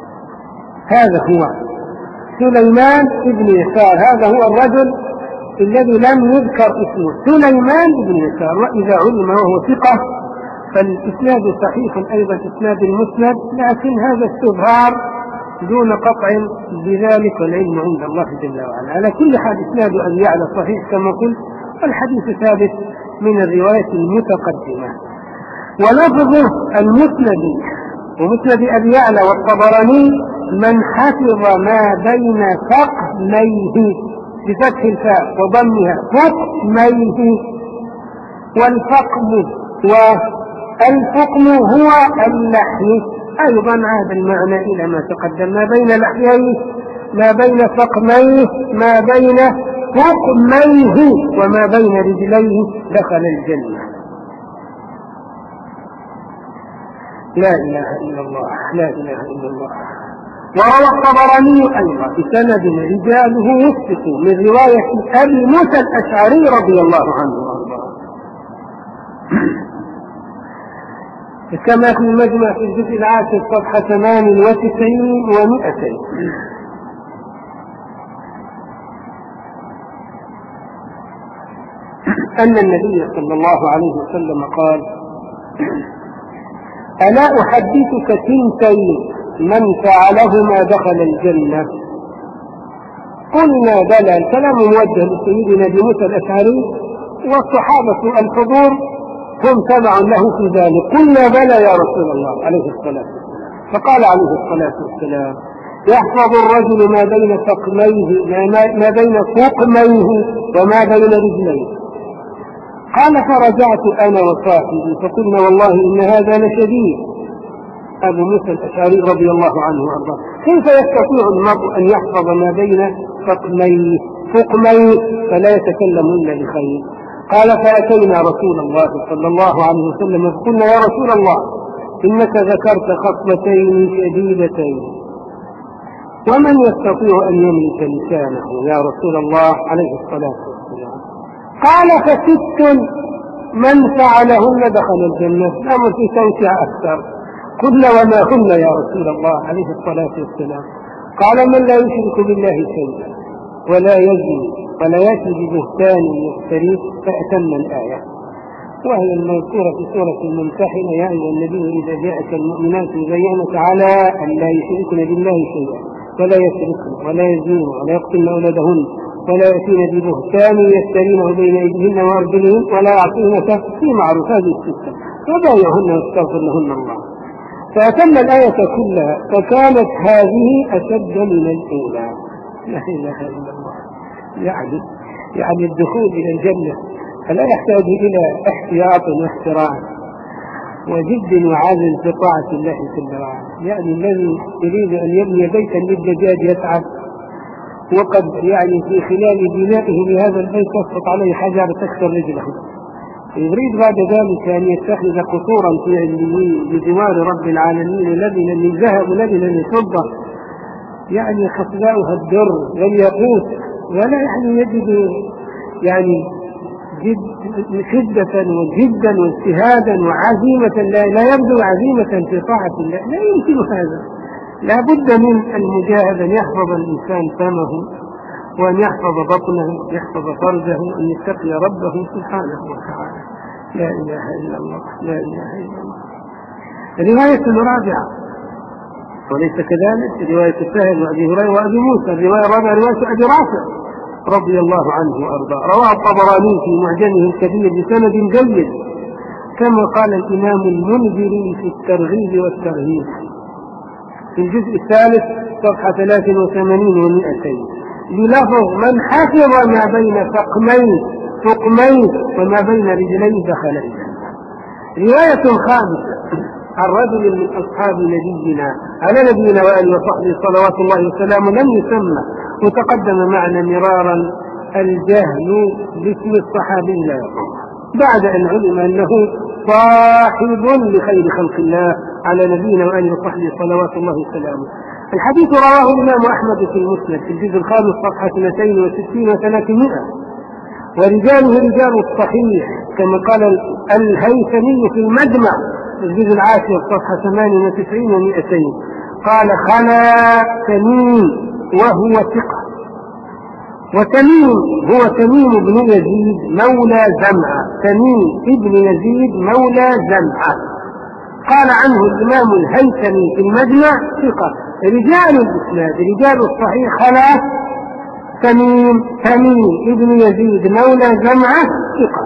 Speaker 1: هذا هو سليمان بن يسار، هذا هو الرجل الذي لم يذكر اسمه سليمان بن يسار. وإذا علم وهو ثقة فالإسناد صحيح أيضا إسناد المسند، لكن هذا استظهار دون قطع بذلك، والعلم عند الله جل وعلا. على كل حال إسناد أبي يعلى صحيح كما قلت، والحديث ثابت من الرواية المتقدمة. ولفظه المسند ومسند أبي يعلى والطبراني: من حفظ ما بين فقميه بفتح الفاء وضمها فقميه. والفقم والفقم هو اللحي أيضا، هذا المعنى إلى ما تقدم: ما بين لحييه ما بين فقميه ما بين فقميه وما بين رجليه دخل الجنة. لا إله إلا الله، لا إله إلا الله. وروى الطبراني أيضا بسند رجاله وثقوا من رواية أبي موسى الأشعري رضي الله عنه وارضاه، كما في المجمع في الجزء العاشر صفحة ثمان وتسعين ومائتين. أن النبي صلى الله عليه وسلم قال: ألا أحدثك ثنتين من فعلهما دخل الجنة؟ قلنا بلى. الكلام موجه لسيدنا أبي موسى الأشعري، والصحابة الحضور هم تبع له في ذلك. قلنا بلى يا رسول الله عليه الصلاة والسلام. فقال عليه الصلاة والسلام: يحفظ الرجل ما بين فقميه ما بين فقميه وما بين رجليه. قال: فرجعت أنا وصاحبي فقلنا والله إن هذا لشديد. أبو موسى الأشعري رضي الله عنه وأرضاه: كيف يستطيع المرء أن يحفظ ما بين فقميه فقميه فلا يتكلم إلا بخير؟ قال: فأتينا رسول الله صلى الله عليه وسلم فقلنا: يا رسول الله، إنك ذكرت خصلتين شديدتين، ومن يستطيع أن يملك لسانه يا رسول الله عليه الصلاة والسلام؟ قال: فست من فعلهن دخل الجنة. الأمر في توسع أكثر. قلنا: وما هن يا رسول الله عليه الصلاة والسلام؟ قال: من لا يشرك بالله شيئا ولا يزني ولا يأتي ببهتان يفتريه، فأتم الآية، وهي المذكورة في سورة الممتحنة: يا أيها النبي إذا جاءك المؤمنات يبايعنك على أن لا يشركن بالله شيئا ولا يسرقن ولا يزنين ولا يقتلن أولادهن ولا يأتين ببهتان يفترينه بين أيديهن وأرجلهن ولا يعصينك في معروف. هذه الستة وبايعهن واستغفر لهن الله. فأتم الآية كلها، فكانت هذه أشد من الأولى. لا إله إلا الله. يعني يعني الدخول إلى الجنة فلا يحتاج إلى احتياط واحترام وجد وعزم في طاعة الله جل وعلا. يعني الذي يريد أن يبني بيتا للدجاج يتعب، وقد يعني في خلال بنائه لهذا البيت تسقط عليه حجر تكسر رجله، يريد بعد ذلك أن يتخذ قصورا في بجوار رب العالمين، لبنا من ذهب ولبنا من فضة يعني خصلاؤها الدر والياقوت، ولا يعني يجد يعني جد شدة وجدا واجتهادا وعزيمة، لا, لا يبدو عزيمة في طاعة الله، لا يمكن هذا. لا بد من المجاهدة، أن يحفظ الإنسان فمه، وأن يحفظ بطنه، يحفظ فرجه، أن يتقي ربه سبحانه وتعالى. لا إله إلا الله، لا إله إلا الله. رواية رابعة وليس كذلك، رواية سهل وأبي هريرة وأبي موسى. الرواية الرابعة رواية أبي رافع رضي الله عنه وأرضاه، رواه الطبراني في معجمه الكبير بسند جيد، كما قال الإمام المنذري في الترغيب والترهيب في الجزء الثالث صفحة ثلاث وثمانين ومئتين، بلفظ من حفظ ما بين فقمين فقمين وما بين رجلين دخل الجنة. رواية خامسة عن رجل من أصحاب نبينا على نبينا وآله وصحبه صلوات الله وسلامه لم يسمى، وتقدم معنا مرارا الجهل باسم الصحابي لا يقوم، بعد أن علم أنه صاحب لخير خلق الله على نبينا وآله وصحبه صلوات الله وسلامه. الحديث رواه الإمام أحمد في المسند في الجزء الخامس صفحة اثنتين وستين وثلاثمائة، ورجاله رجال الصحيح كما قال الهيثمي في المجمع في الجزء العاشر صفحة ثمان وتسعين ومئتين، قال خلا تميم وهو ثقة. وتميم هو تميم بن يزيد مولى زمعة، تميم ابن يزيد مولى زمعة. قال عنه الإمام الهيثمي في المجمع ثقة. رجال الإسناد رجال الصحيح خلا تميم تميم ابن يزيد مولى زمعة ثقة.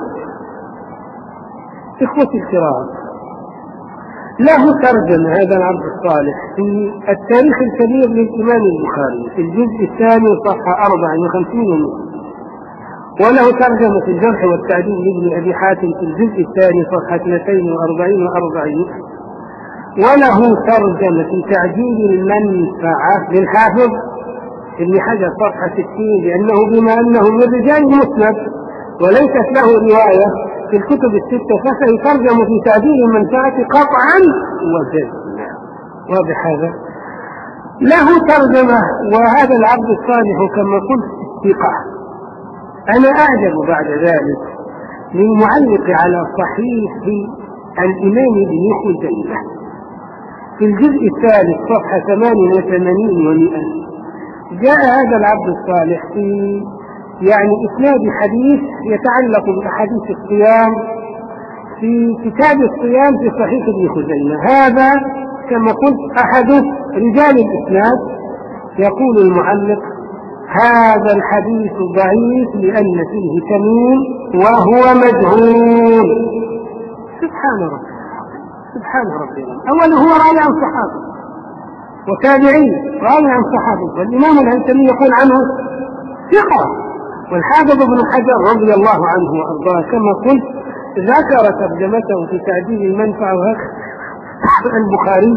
Speaker 1: إخوتي الكرام، له ترجمة هذا العبد الصالح في التاريخ الكبير للإمام البخاري في الجزء الثاني صفحة أربع وخمسين، وله ترجمة في الجرح والتعديل لابن أبي حاتم في الجزء الثاني صفحة اثنتين وأربعين وأربعين، وله ترجمة في تعديل المنفعة للحافظ ابن حجر صفحة ستين، لأنه بما أنه من رجال المسند وليست له رواية في الكتب الستة فسيترجم في تعديل المنفعة قطعا وجزما. واضح هذا؟ له ترجمة، وهذا العبد الصالح كما قلت ثقة. أنا أعجب بعد ذلك للمعلق على صحيح الإمام ابن خزيمة في الجزء الثالث صفحة ثمان وثمانين ومئة، جاء هذا العبد الصالح في يعني إسناد حديث يتعلق بأحاديث الصيام في كتاب الصيام في صحيح ابن خزيمة. هذا كما قلت أحد رجال الإسناد. يقول المعلق هذا الحديث ضعيف لأن فيه تميم وهو مجهول. سبحان ربي سبحان ربي أولا هو راوي عن صحابة وتابعين، راوي عن صحابة، والإمام الهيثمي يقول عنه ثقة، والحافظ ابن حجر رضي الله عنه وأرضاه كما قلت ذكر ترجمته في تعديل المنفعة البخاري.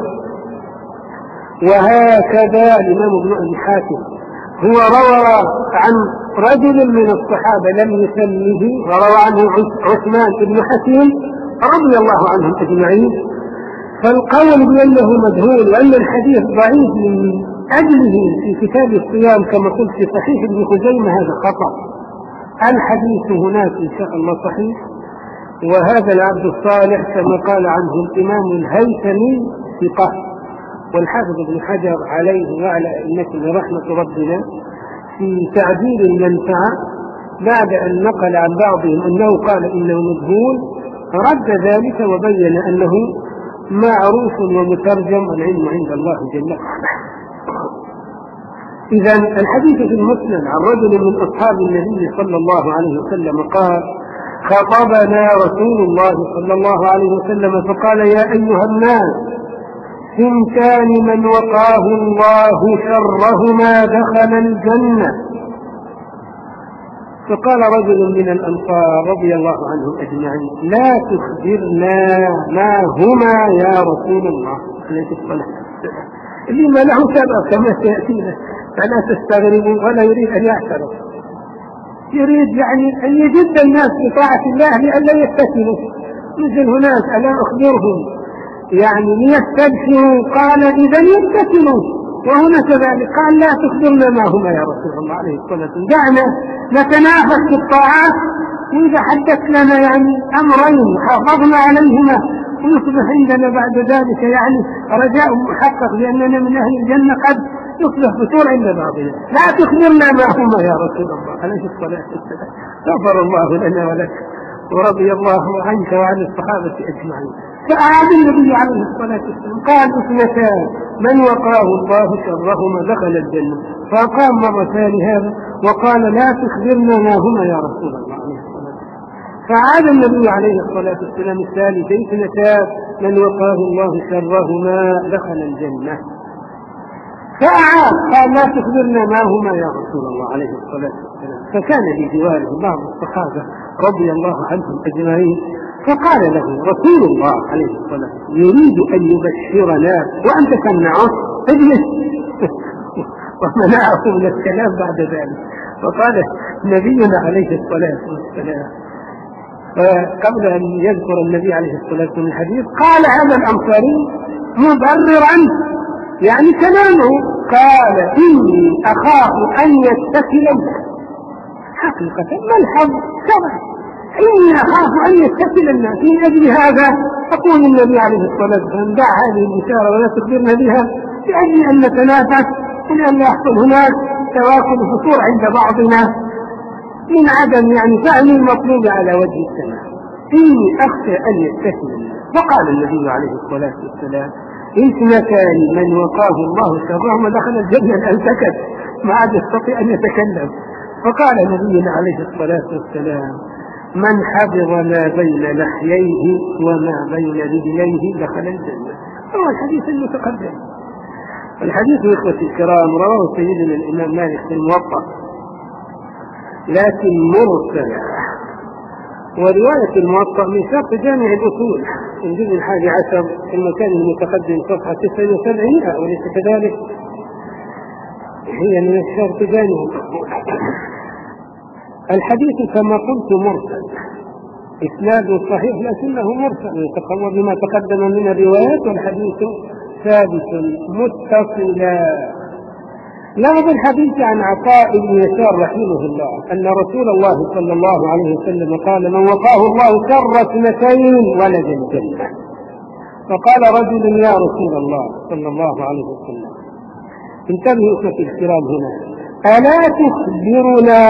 Speaker 1: وهكذا الإمام ابن أبي حاتم هو روى عن رجل من الصحابة لم يسمه، وروى عنه عثمان بن حكيم رضي الله عنهم أجمعين، فالقول بأنه مجهول وأن الحديث ضعيف من أجله في كتاب الصيام كما قلت في صحيح ابن خزيمة هذا خطأ. الحديث هناك إن شاء الله صحيح، وهذا العبد الصالح كما قال عنه الإمام الهيثمي ثقة. والحافظ ابن حجر عليه وعلى أئمته رحمة ربنا في تعديل المنفعة بعد أن نقل عن بعضهم أنه قال إنه مجهول رد ذلك وبين أنه معروف ومترجم، العلم عند الله جل وعلا. إذا الحديث في المسند عن رجل من أصحاب النبي صلى الله عليه وسلم قال خطبنا رسول الله صلى الله عليه وسلم فقال يا أيها الناس ثنتان من وقاه الله شرهما دخل الجنة. فقال رجل من الأنصار رضي الله عنهم أجمعين لا تخبرنا ما هما يا رسول الله، لما له سبب كما سيأتينا فلا تستغربوا ولا يريد أن يعترف، يريد يعني أن يجد الناس بطاعة الله لئلا يستسلموا. مثل هناك ألا أخبرهم يعني ليستبشروا، قال إذا يستسلموا وهنا كذلك قال لا تخبرنا ما هما يا رسول الله عليه الصلاة والسلام، دعنا نتنافس في الطاعات، وإذا حدث لنا يعني أمرين حافظنا عليهما ويصبح عندنا بعد ذلك يعني رجاء محقق لأننا من أهل الجنة قد يصبح فتور عند بعضنا. لا تخبرنا ما هما يا رسول الله عليه الصلاة والسلام. غفر الله لنا ولك ورضي الله عنك وعن الصحابة أجمعين. فأعاد النبي عليه الصلاة والسلام قال اثنتان من وقاه الله شرهما دخل الجنة، فقام مرة ثانية وقال لا تخبرنا ما هما يا رسول الله عليه الصلاة والسلام. فعاد النبي عليه الصلاة والسلام الثالث اثنتان من وقاه الله شرهما دخل الجنة، فأعاد قال لا تخبرنا ما هما يا رسول الله عليه الصلاة والسلام. فكان بجواره بعض الصحابة رضي الله عنهم أجمعين، فقال له رسول الله عليه الصلاة والسلام يريد أن يبشرنا وأنت تمنعه، اجلس ومنعه من الكلام بعد ذلك. فقال نبينا عليه الصلاة والسلام قبل أن يذكر النبي عليه الصلاة والسلام الحديث قال هذا الأنصاري مبررا يعني كلامه، قال إني أخاف أن يتكل الناس. حقيقة ما الحظ سبع، إني أخاف أن يتكل الناس، من أجل هذا أقول النبي عليه الصلاة والسلام دع هذه البشارة ولا تخبرنا بها لأجل أن نتنافس من أن يحصل هناك تواكل فتور عند بعضنا من عدم يعني فهم المطلوب على وجه السماء. إني أخشى أن يتكل الناس. فقال النبي عليه الصلاة والسلام اثنتان من وقاه الله شرهما دخل الجنة. التكت ما عاد يستطيع أن يتكلم. فقال نبينا عليه الصلاة والسلام من حفظ ما بين لحييه وما بين رجليه دخل الجنة. هو الحديث المتقدم. الحديث إخوتي الكرام رواه سيدنا الإمام مالك في الموطأ لكن مرسل، ورواية الموطأ من شرط جامع الأصول الجزء الحادي عشر في المكان المتقدم صفحة تسعة وسبعين، وليس كذلك هي من الشرط جامع الأصول. الحديث كما قلت مرسل، إسناده صحيح لكنه مرسل يتقوى بما تقدم من الروايات، والحديث ثابت متصلا. لفظ الحديث عن عطاء بن يسار رحمه الله أن رسول الله صلى الله عليه وسلم قال من وقاه الله شر اثنتين ولد الجنة. فقال رجل يا رسول الله صلى الله عليه وسلم، انتبهوا في الكرام هنا، ألا تخبرنا،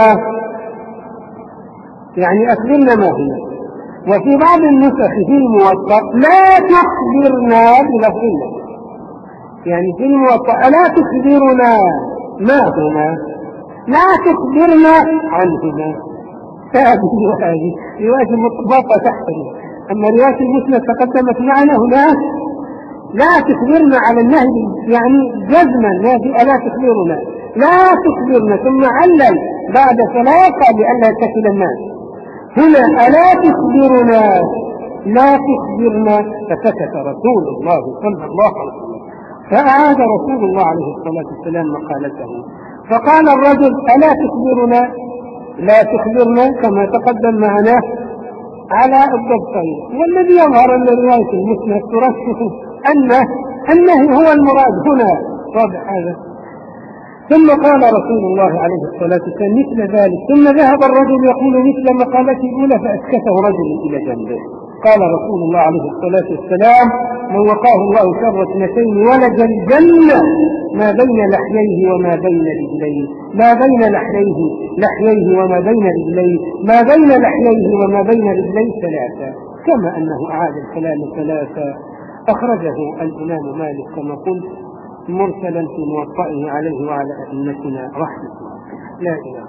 Speaker 1: يعني أخبرنا ما هنا. وفي بعض النسخ في الموطأ لا تخبرنا بلفظنا، يعني في الموطأ ألا تخبرنا ما هما، لا تخبرنا عنهما. هذه وهذه رواية المطبقة تحتنا، أما رواية المسند تقدمت معنا هنا لا تخبرنا على النهي يعني جزما، نادي ألا تخبرنا لا تخبرنا، ثم علل بعد ثلاثة بأن لا يتكل الناس. هنا ألا تخبرنا لا تخبرنا، فسكت رسول الله صلى الله عليه وسلم. فأعاد رسول الله عليه الصلاة والسلام مقالته، فقال الرجل ألا تخبرنا لا تخبرنا كما تقدم معنا على الضبطين. والذي يظهر أن رواية المسند ترشح أنه أنه هو المراد هنا واضح هذا. ثم قال رسول الله عليه الصلاة والسلام مثل ذلك، ثم ذهب الرجل يقول مثل مقالته الأولى فأسكته رجل إلى جنبه. قال رسول الله عليه الصلاة والسلام من وقاه الله شر اثنتين ولد الجنة ما بين لحييه وما بين رجليه، ما بين لحييه لحييه وما بين رجليه، ما بين لحييه وما بين رجليه ثلاثة، كما أنه أعاد الكلام ثلاثة. أخرجه الإمام مالك كما قلت مرسلا في موطئه عليه وعلى أئمتنا رحمة الله. لا إله